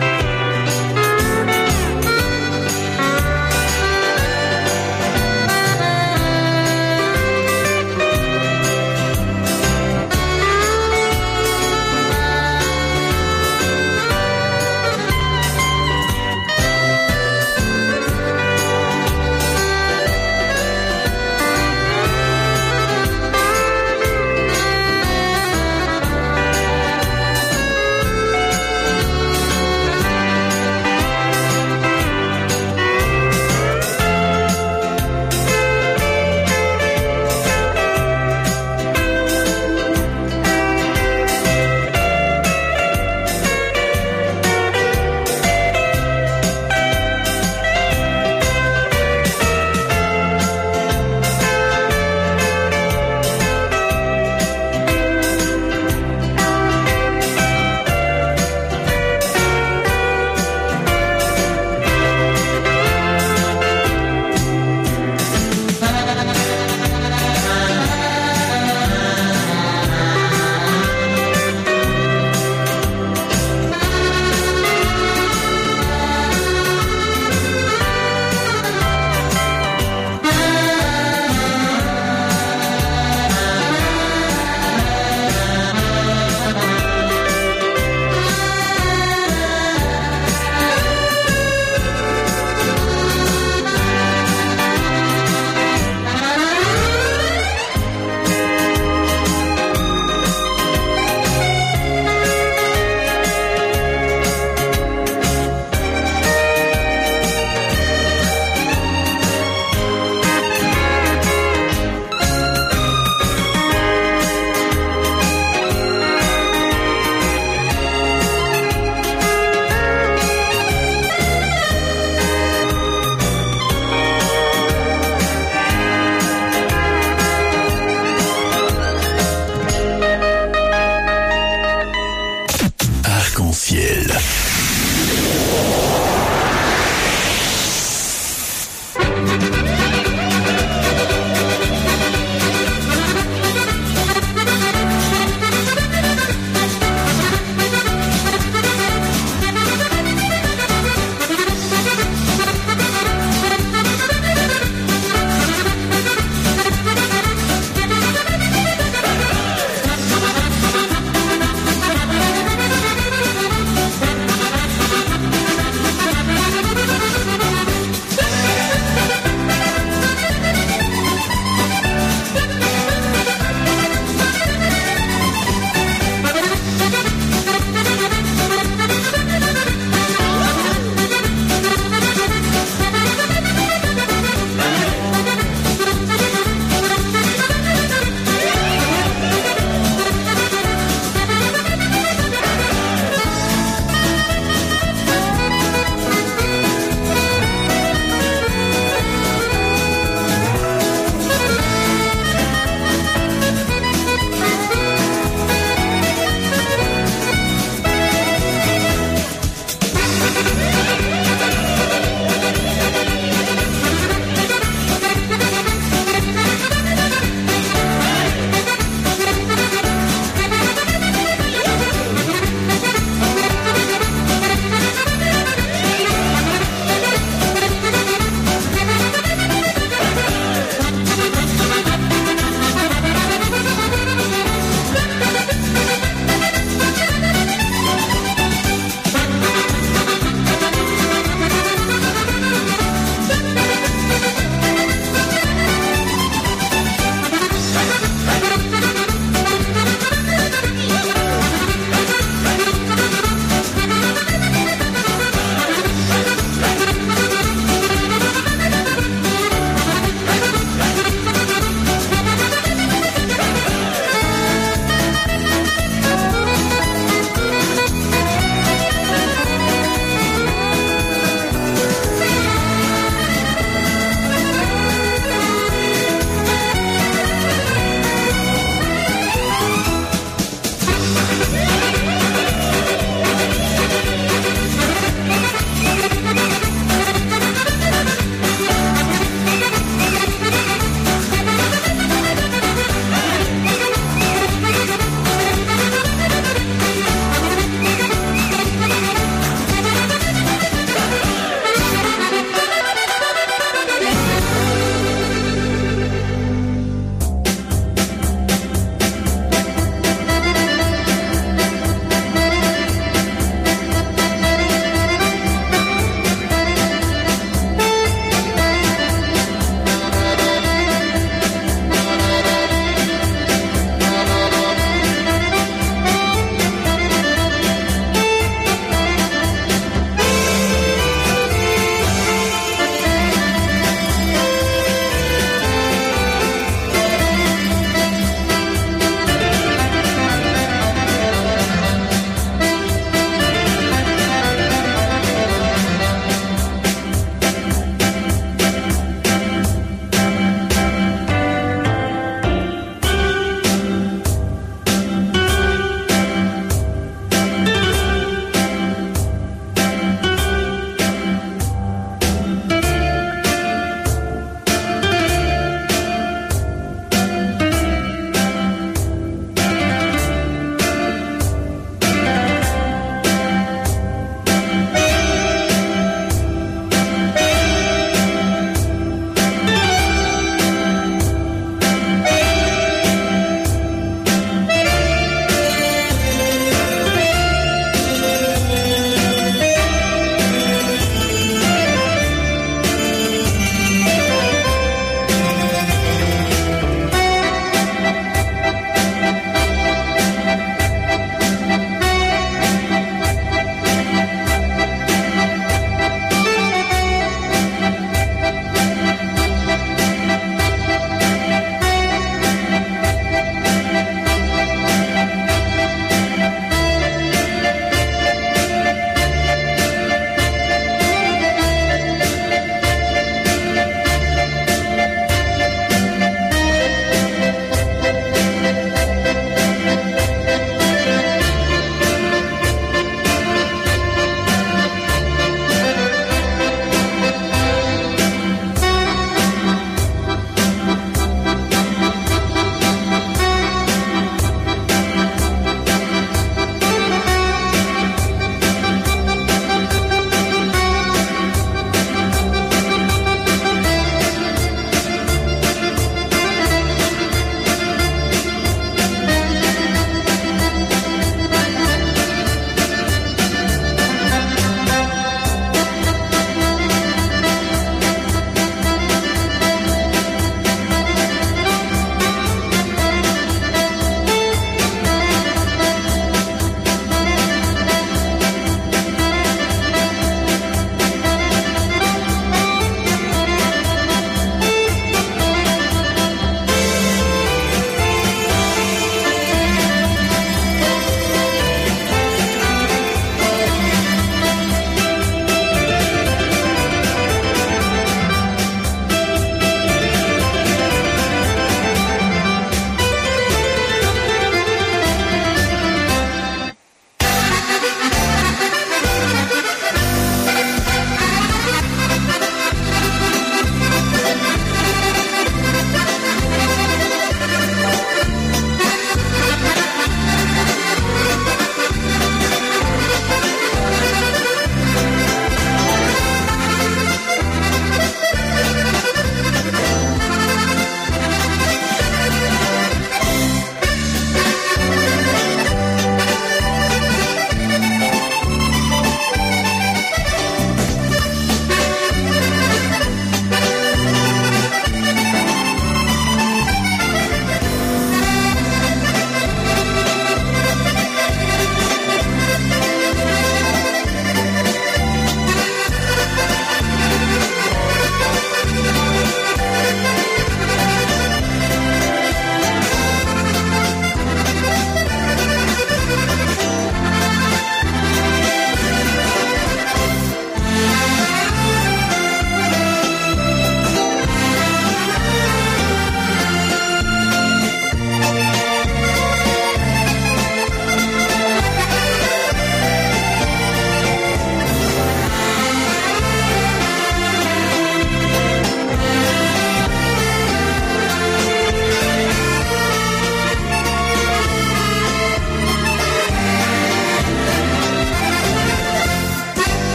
Thank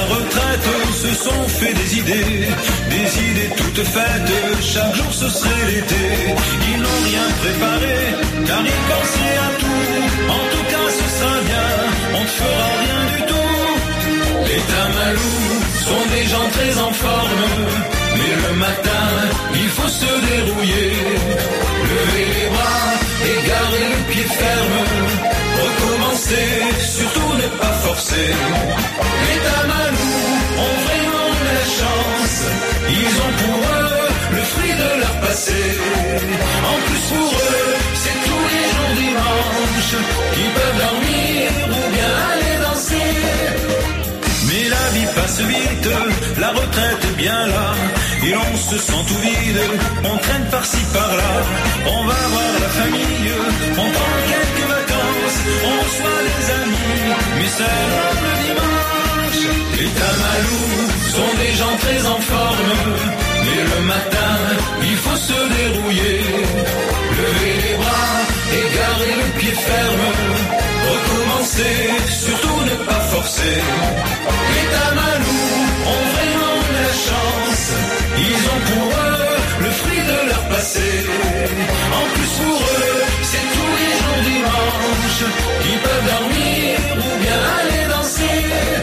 la retraite se sont fait des idées toutes faites, chaque jour ce serait l'été. Ils n'ont rien préparé, car ils pensaient à tout. En tout cas ce sera bien, on ne fera rien du tout. Les Tamalous sont des gens très en forme, mais le matin il faut se dérouiller. Lever les bras et garder le pied ferme, recommencer, surtout ne pas forcer. Les Tamalous ont vraiment de la chance, ils ont pour eux le fruit de leur passé. En plus pour eux, c'est tous les jours dimanche qu'ils peuvent dormir ou bien aller danser. Mais la vie passe vite, la retraite est bien là, et l'on se sent tout vide, on traîne par-ci par-là. On va voir la famille, on prend quelques vacances, on reçoit les amis, mais seulement le dimanche. Les Tamalous sont des gens très en forme, mais le matin, il faut se dérouiller. Lever les bras et garder le pied ferme, recommencer, surtout ne pas forcer. Les Tamalous ont vraiment de la chance, ils ont pour eux le fruit de leur passé. En plus pour eux, c'est tous les jours dimanche qu'ils peuvent dormir ou bien aller danser.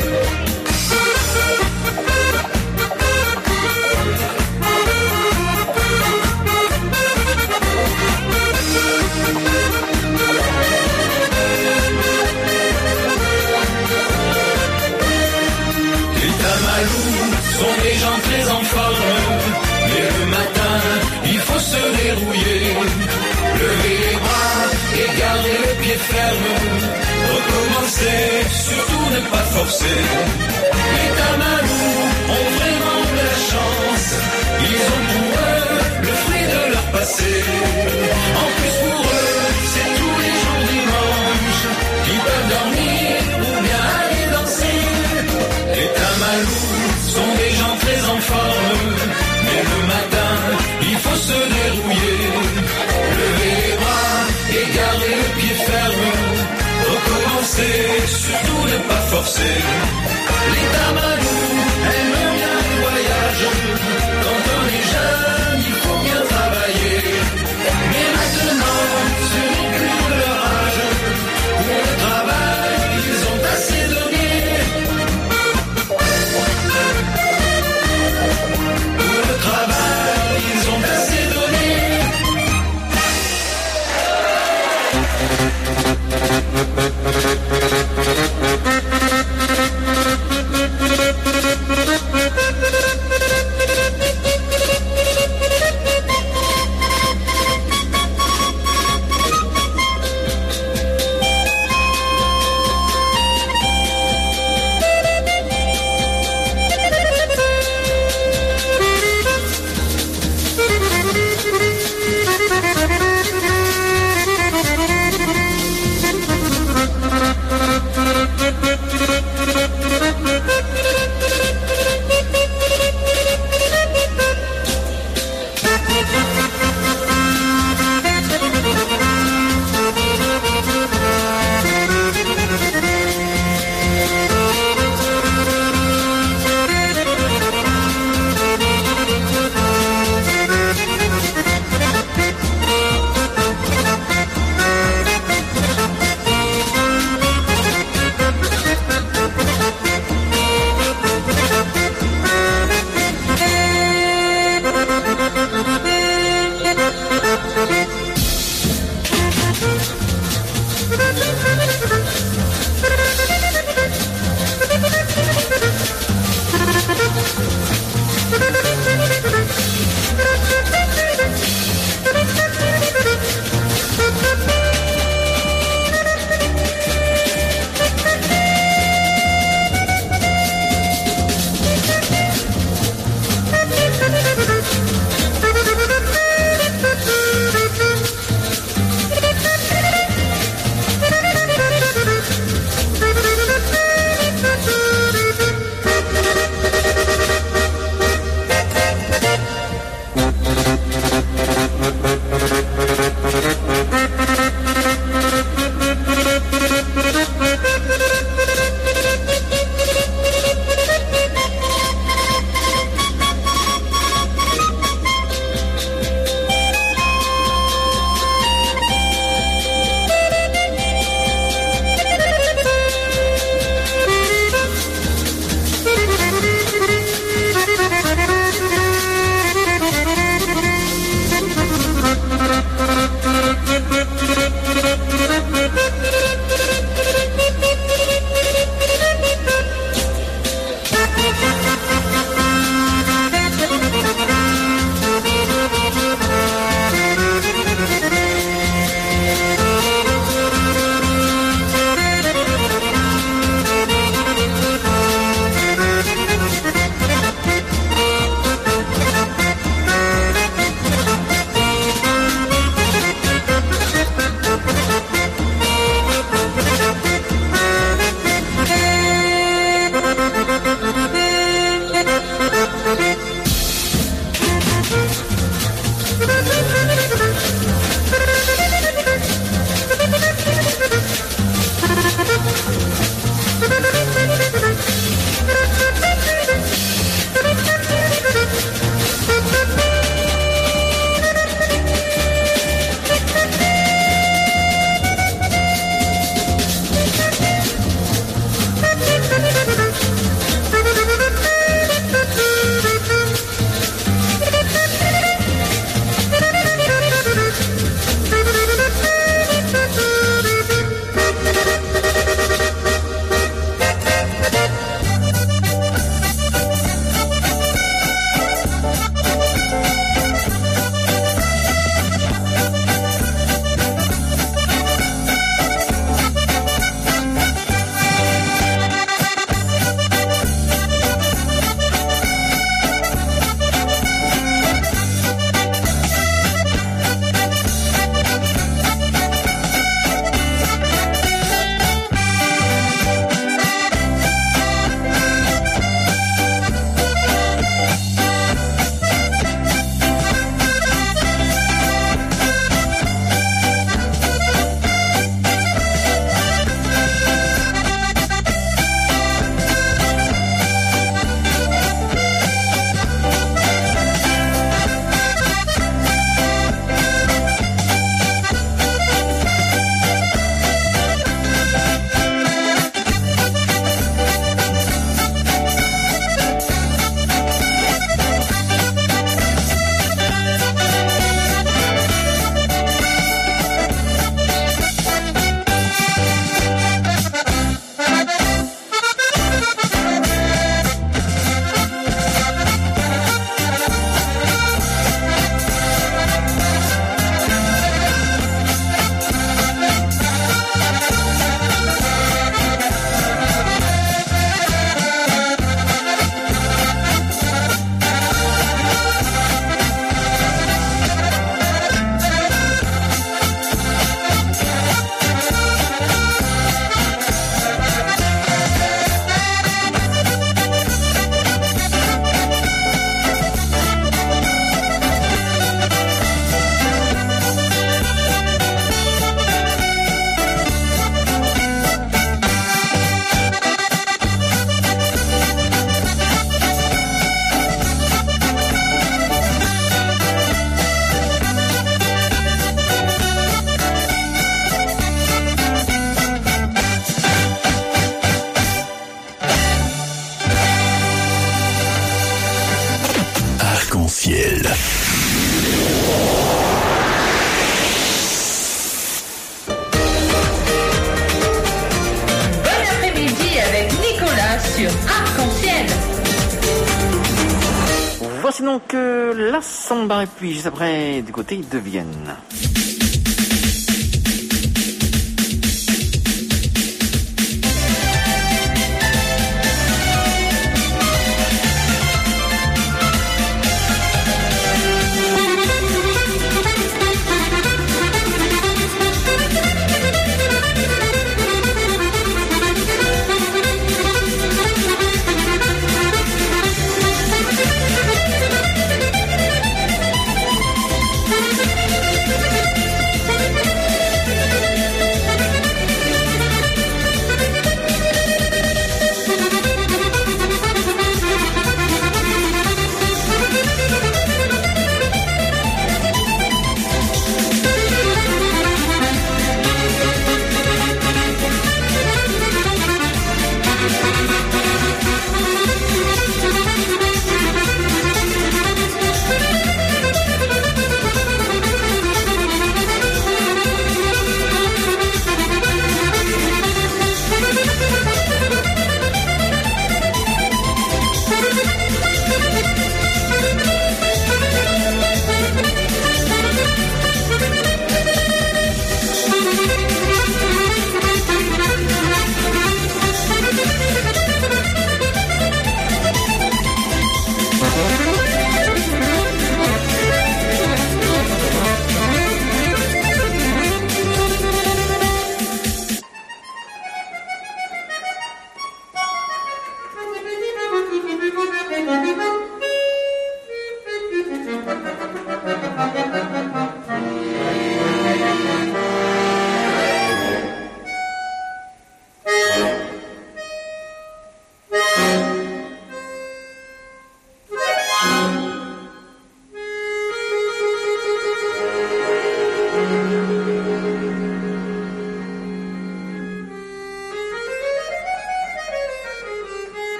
Les Tamalous sont des gens très en forme, mais le matin, il faut se dérouiller. Lever les bras et garder le pied ferme, recommencer, surtout ne pas forcer. Les Tamalous ont vraiment de la chance, ils ont pour eux le fruit de leur passé. En plus pour eux, c'est tous les jours dimanche qu'ils peuvent dormir ou bien aller danser. Les Tamalous sont des gens très en forme, mais le matin, il faut se dérouiller. Lever les bras et garder le pied ferme, recommencer, surtout ne pas forcer. Les Tamalous aiment bien le voyage, quand on est jeune, il faut bien travailler. Mais maintenant, ce n'est plus de leur âge, pour le travail, ils ont assez donné. Pour le travail, ils ont assez donné. Arc-en-Ciel. Bon après-midi avec Nicolas sur Arc-en-Ciel. Voici donc la samba et puis juste après du côté de Vienne.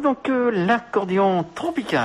donc l'accordéon tropical.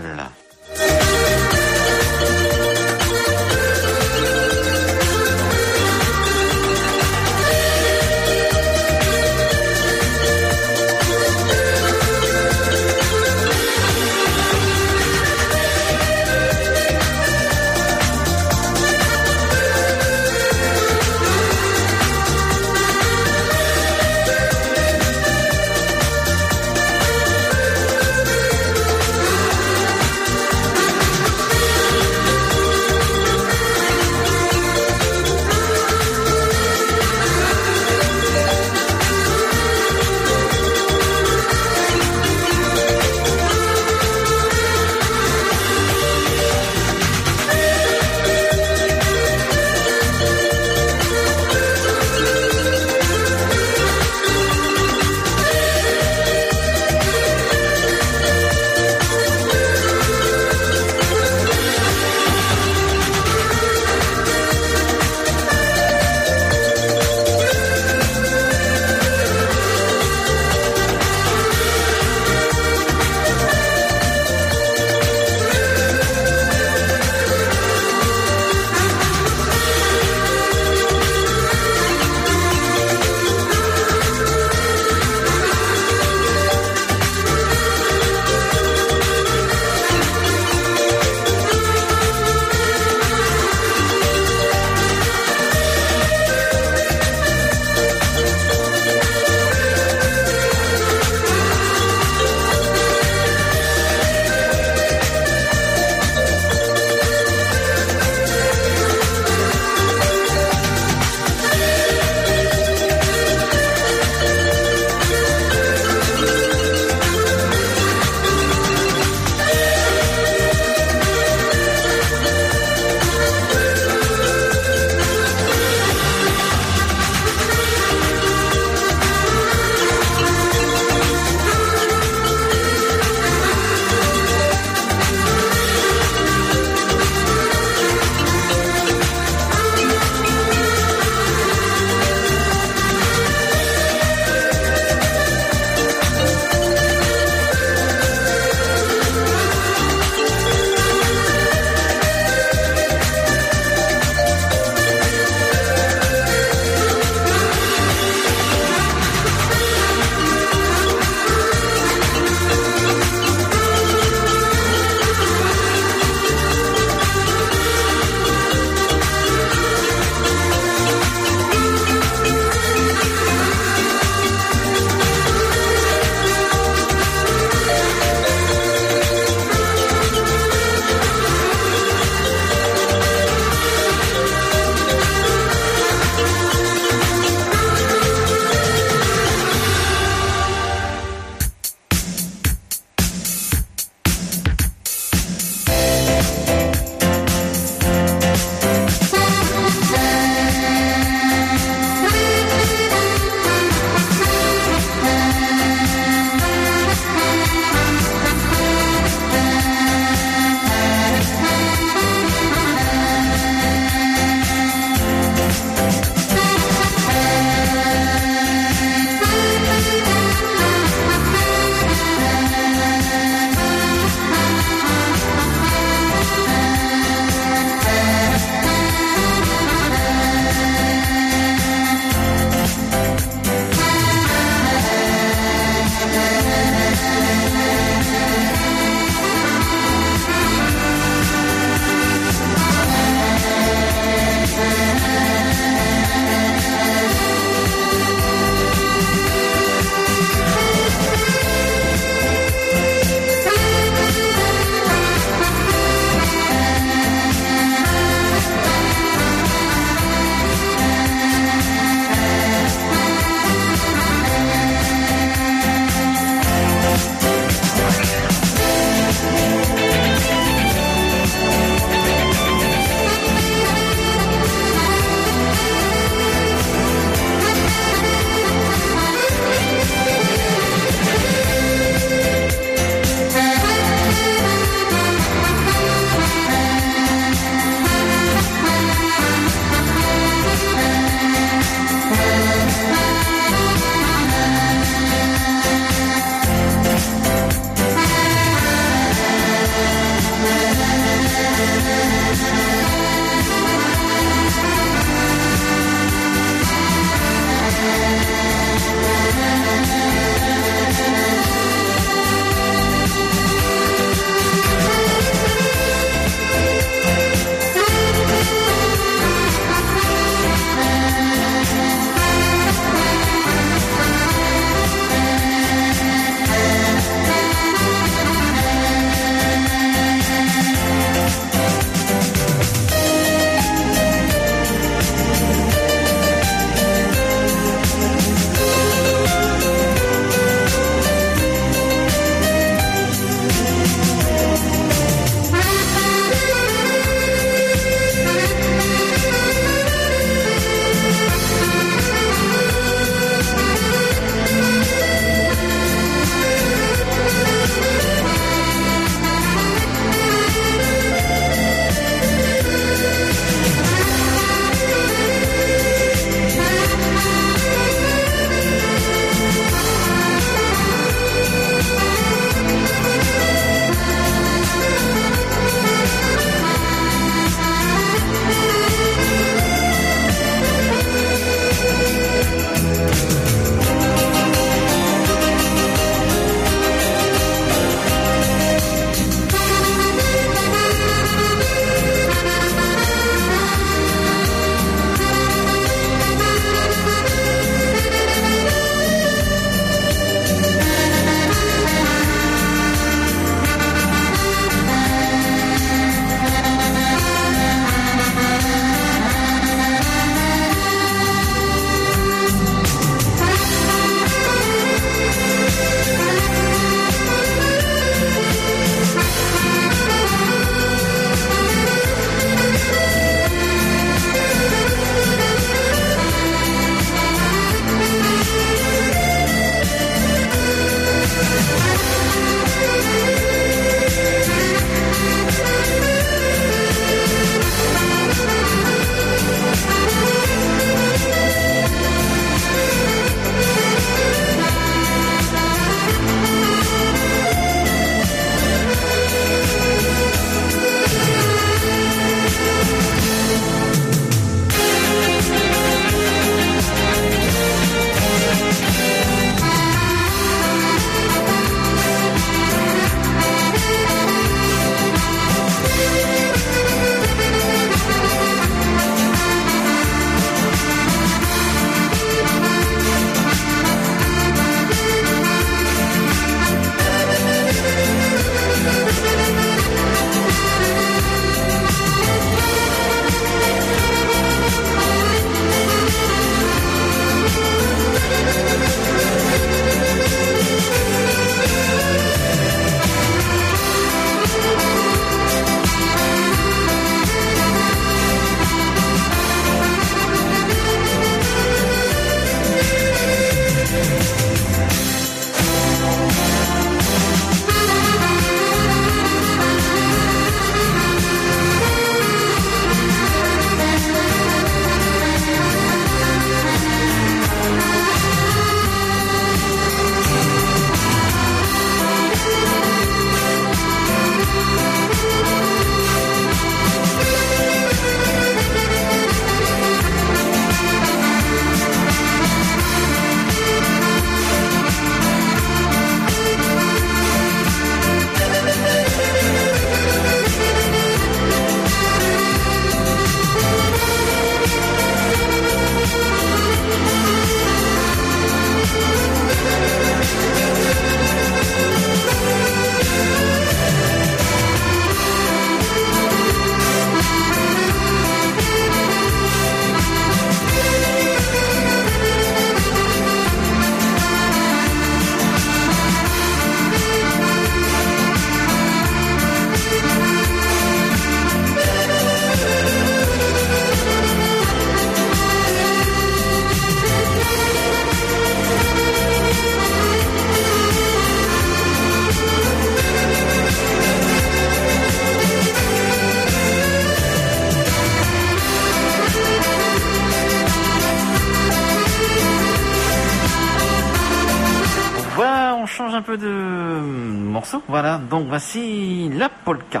morceau. Voilà, donc voici la polka.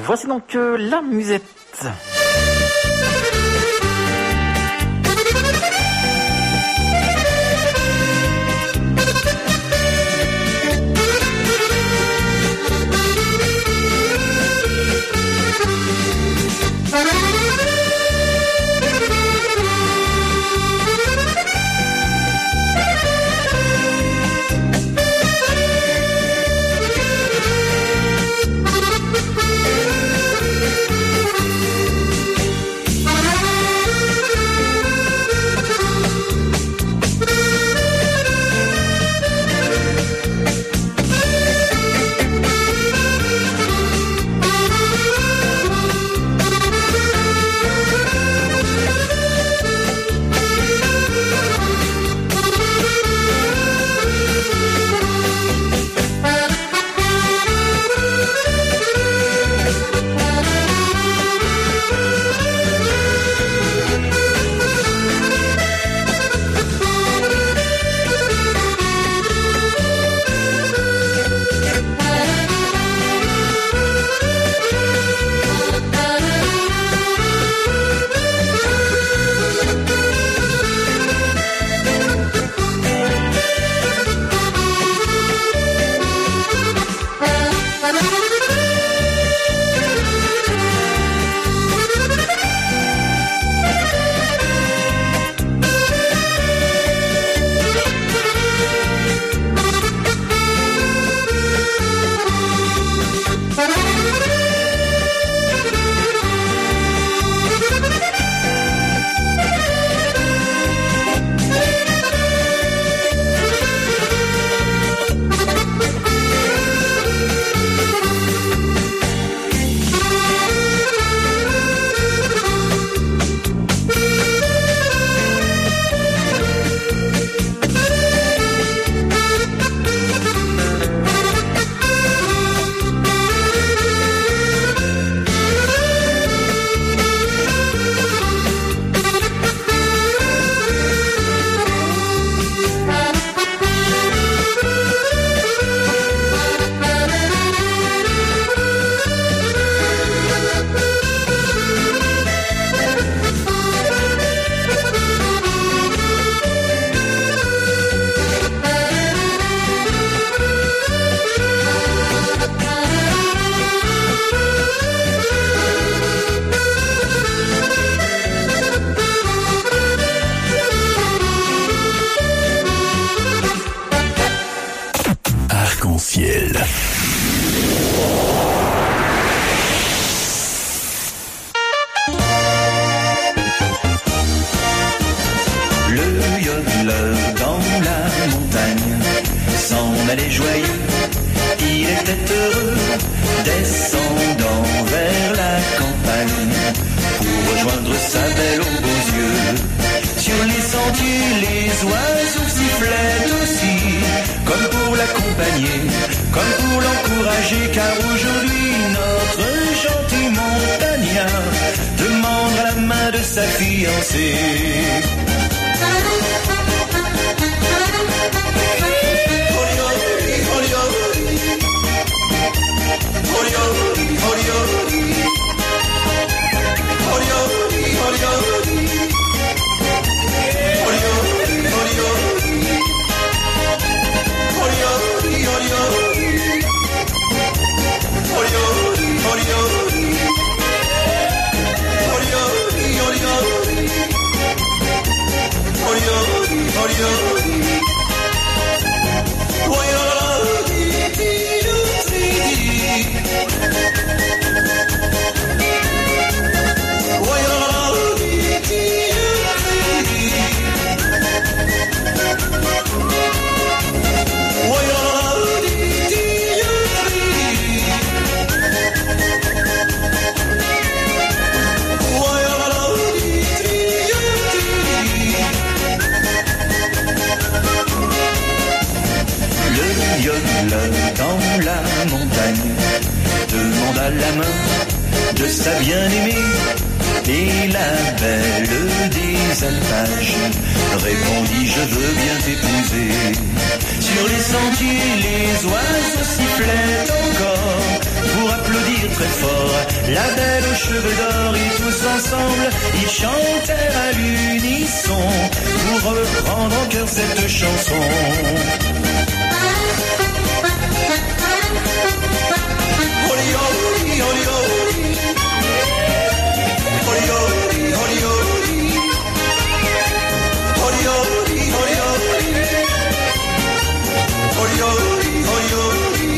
Voici donc la musette. allait joyeux, il était heureux, descendant vers la campagne, pour rejoindre sa belle aux beaux yeux. Sur les sentiers, les oiseaux sifflaient aussi, comme pour l'accompagner, comme pour l'encourager, car aujourd'hui notre gentil montagnard demande la main de sa fiancée. Dans la montagne demanda la main de sa bien-aimée, et la belle des alpages répondit: je veux bien t'épouser. Sur les sentiers, les oiseaux sifflaient encore pour applaudir très fort la belle aux cheveux d'or, et tous ensemble, ils chantèrent à l'unisson pour reprendre en cœur cette chanson. Oli, oli, oli, oli. Oli, oli, oli, oli. Oli, oli, oli, oli. Oli, oli, oli, oli.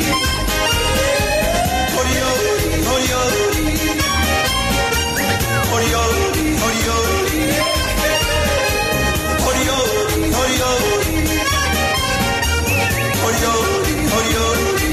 Oli, oli, oli, oli. Oli, oli, oli, oli. Oli, oli, oli, oli. Oli, oli, oli, oli.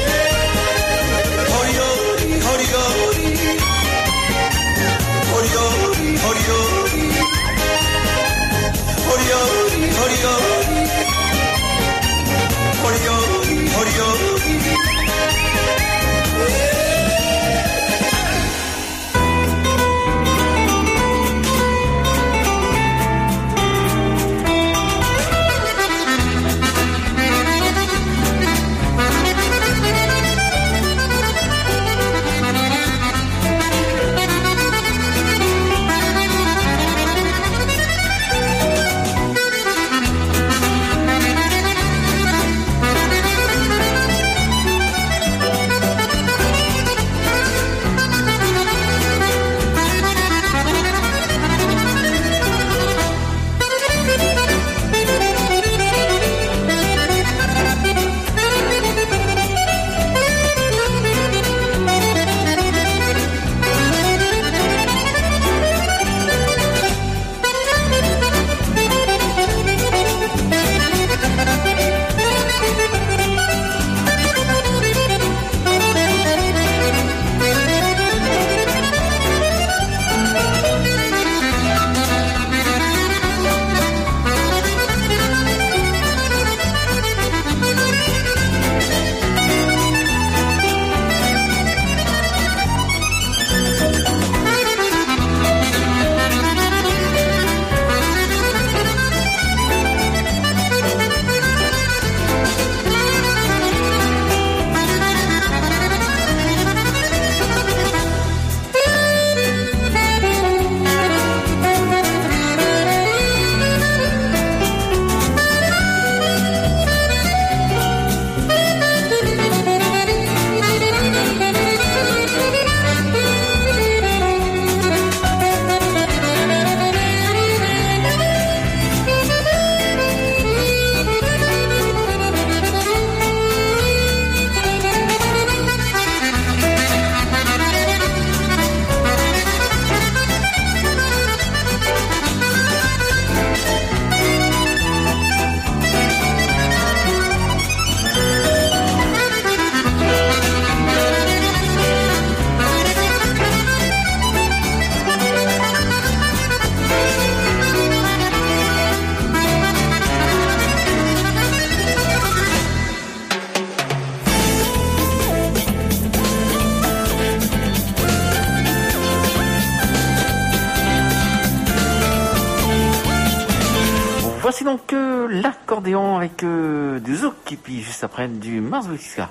Voici donc l'accordéon avec du zouk et puis juste après du mazurka.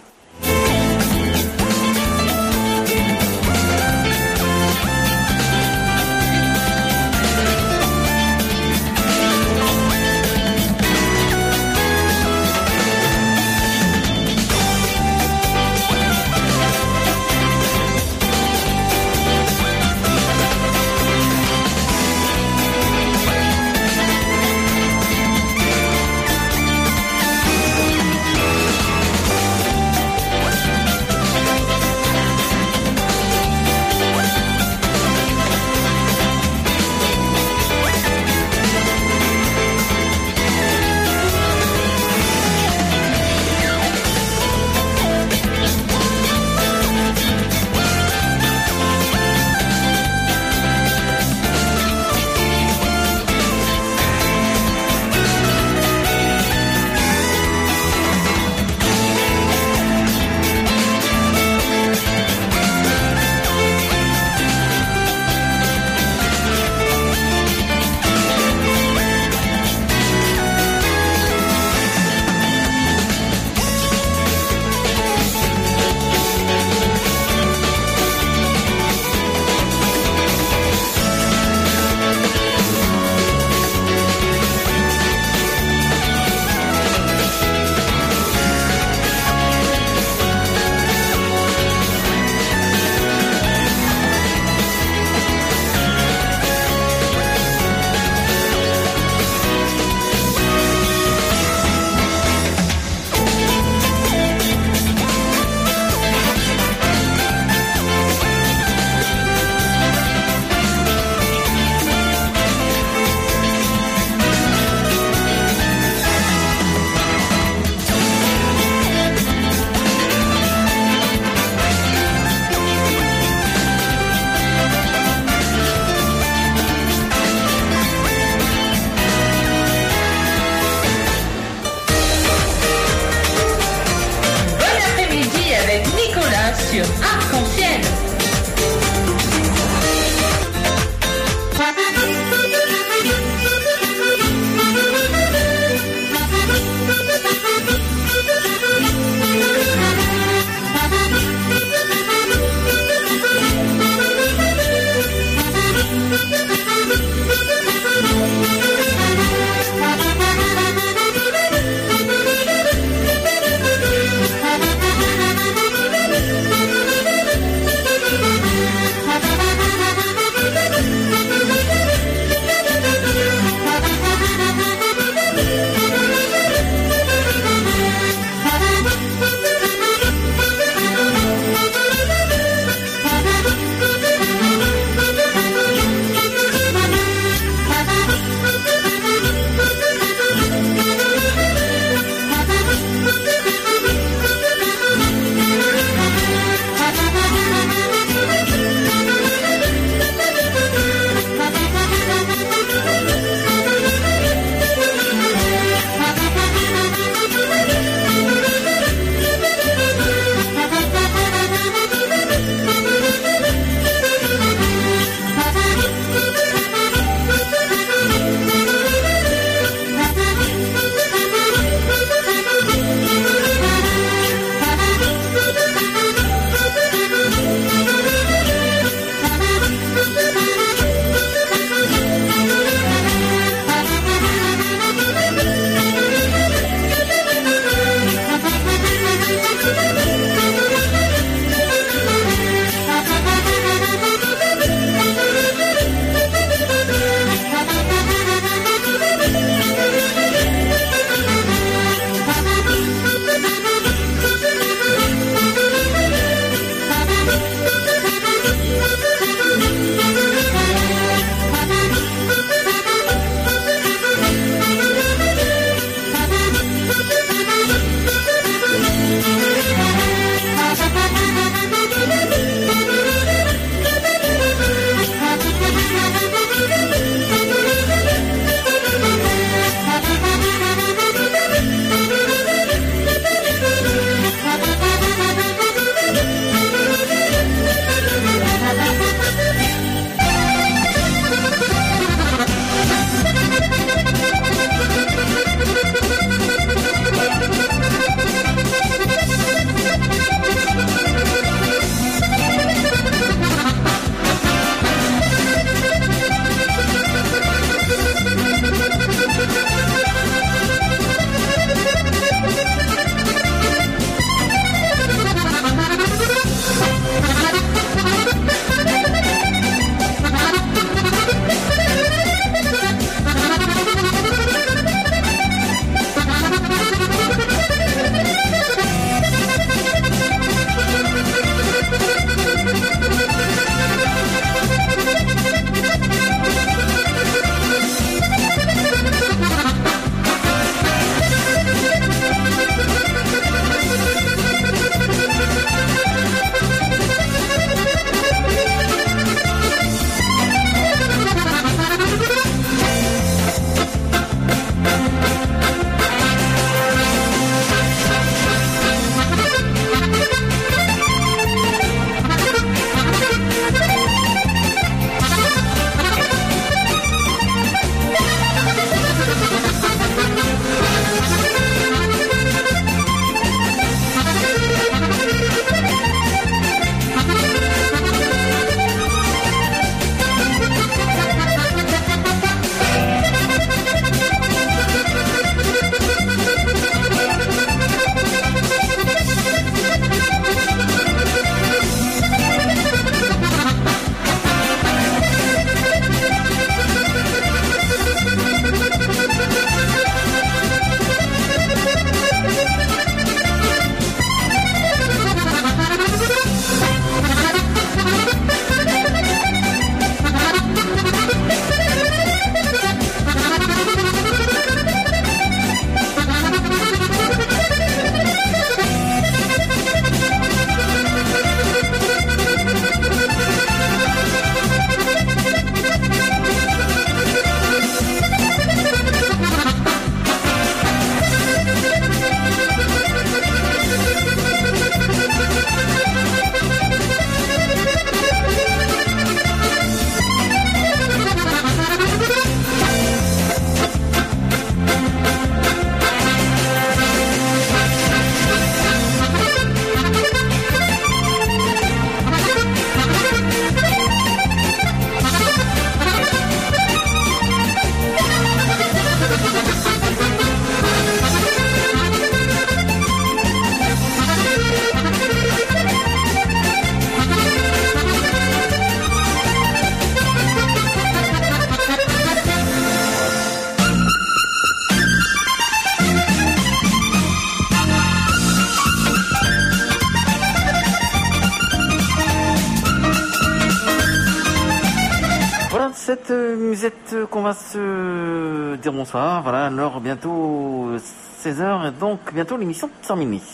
cette musette qu'on va se dire bonsoir. Voilà, alors bientôt 16h et donc bientôt l'émission de 100 minuit.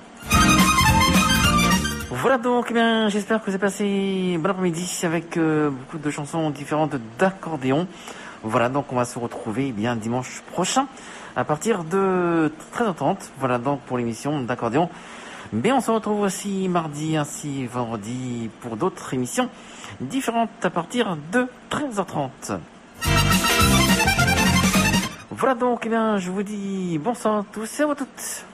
Voilà donc, eh bien, j'espère que vous avez passé bon après-midi avec beaucoup de chansons différentes d'accordéon. Voilà, donc on va se retrouver bien dimanche prochain à partir de 13h30. Voilà donc pour l'émission d'accordéon. Mais on se retrouve aussi mardi ainsi vendredi pour d'autres émissions différentes à partir de 13h30. Voilà donc, eh bien, je vous dis bonsoir à tous et à toutes.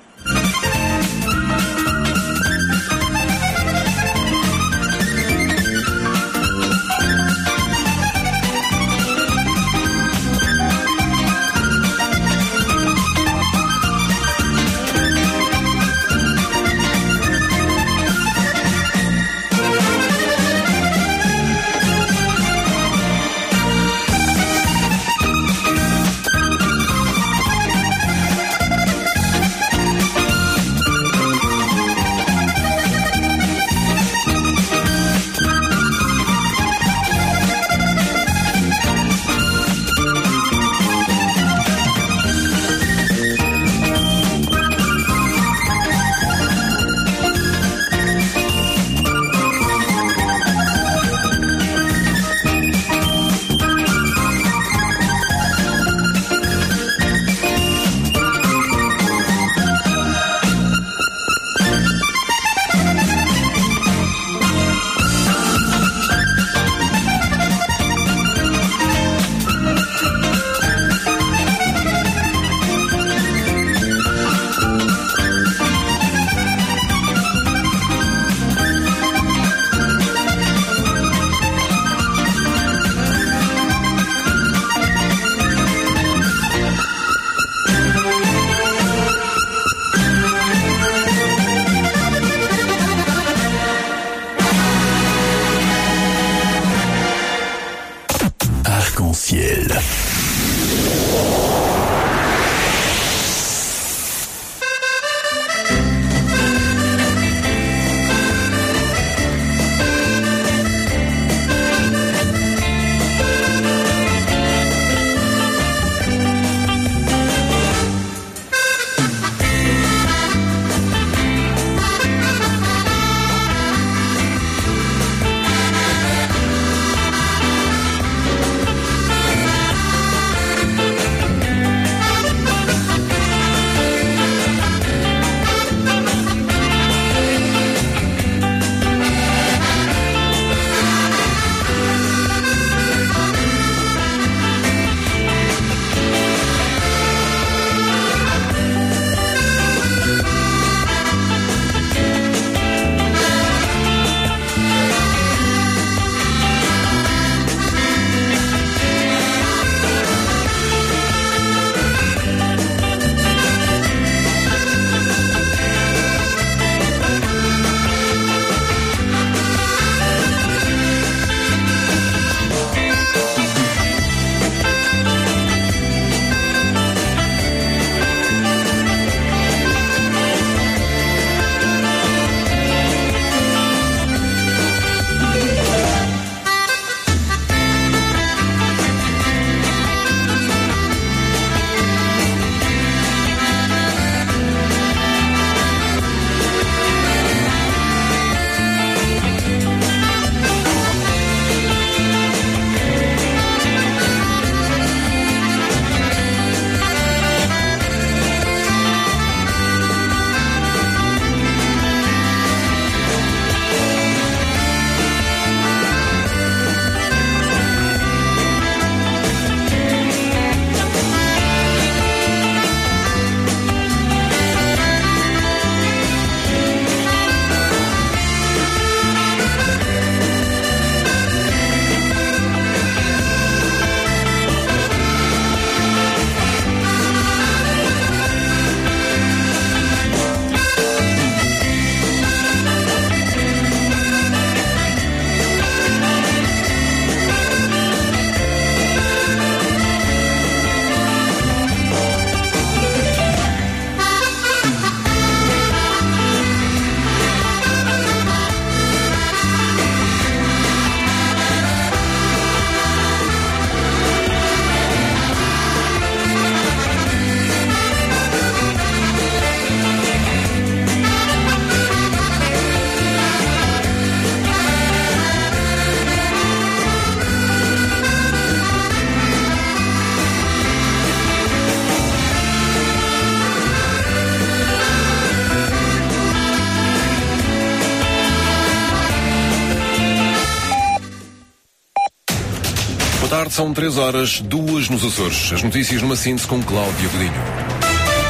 tarde, são 3h02 nos Açores. As notícias numa síntese com Cláudia Godinho.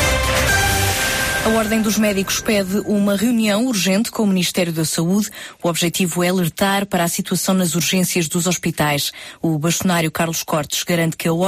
A Ordem dos Médicos pede uma reunião urgente com o Ministério da Saúde. O objetivo é alertar para a situação nas urgências dos hospitais. O bastonário Carlos Cortes garante que a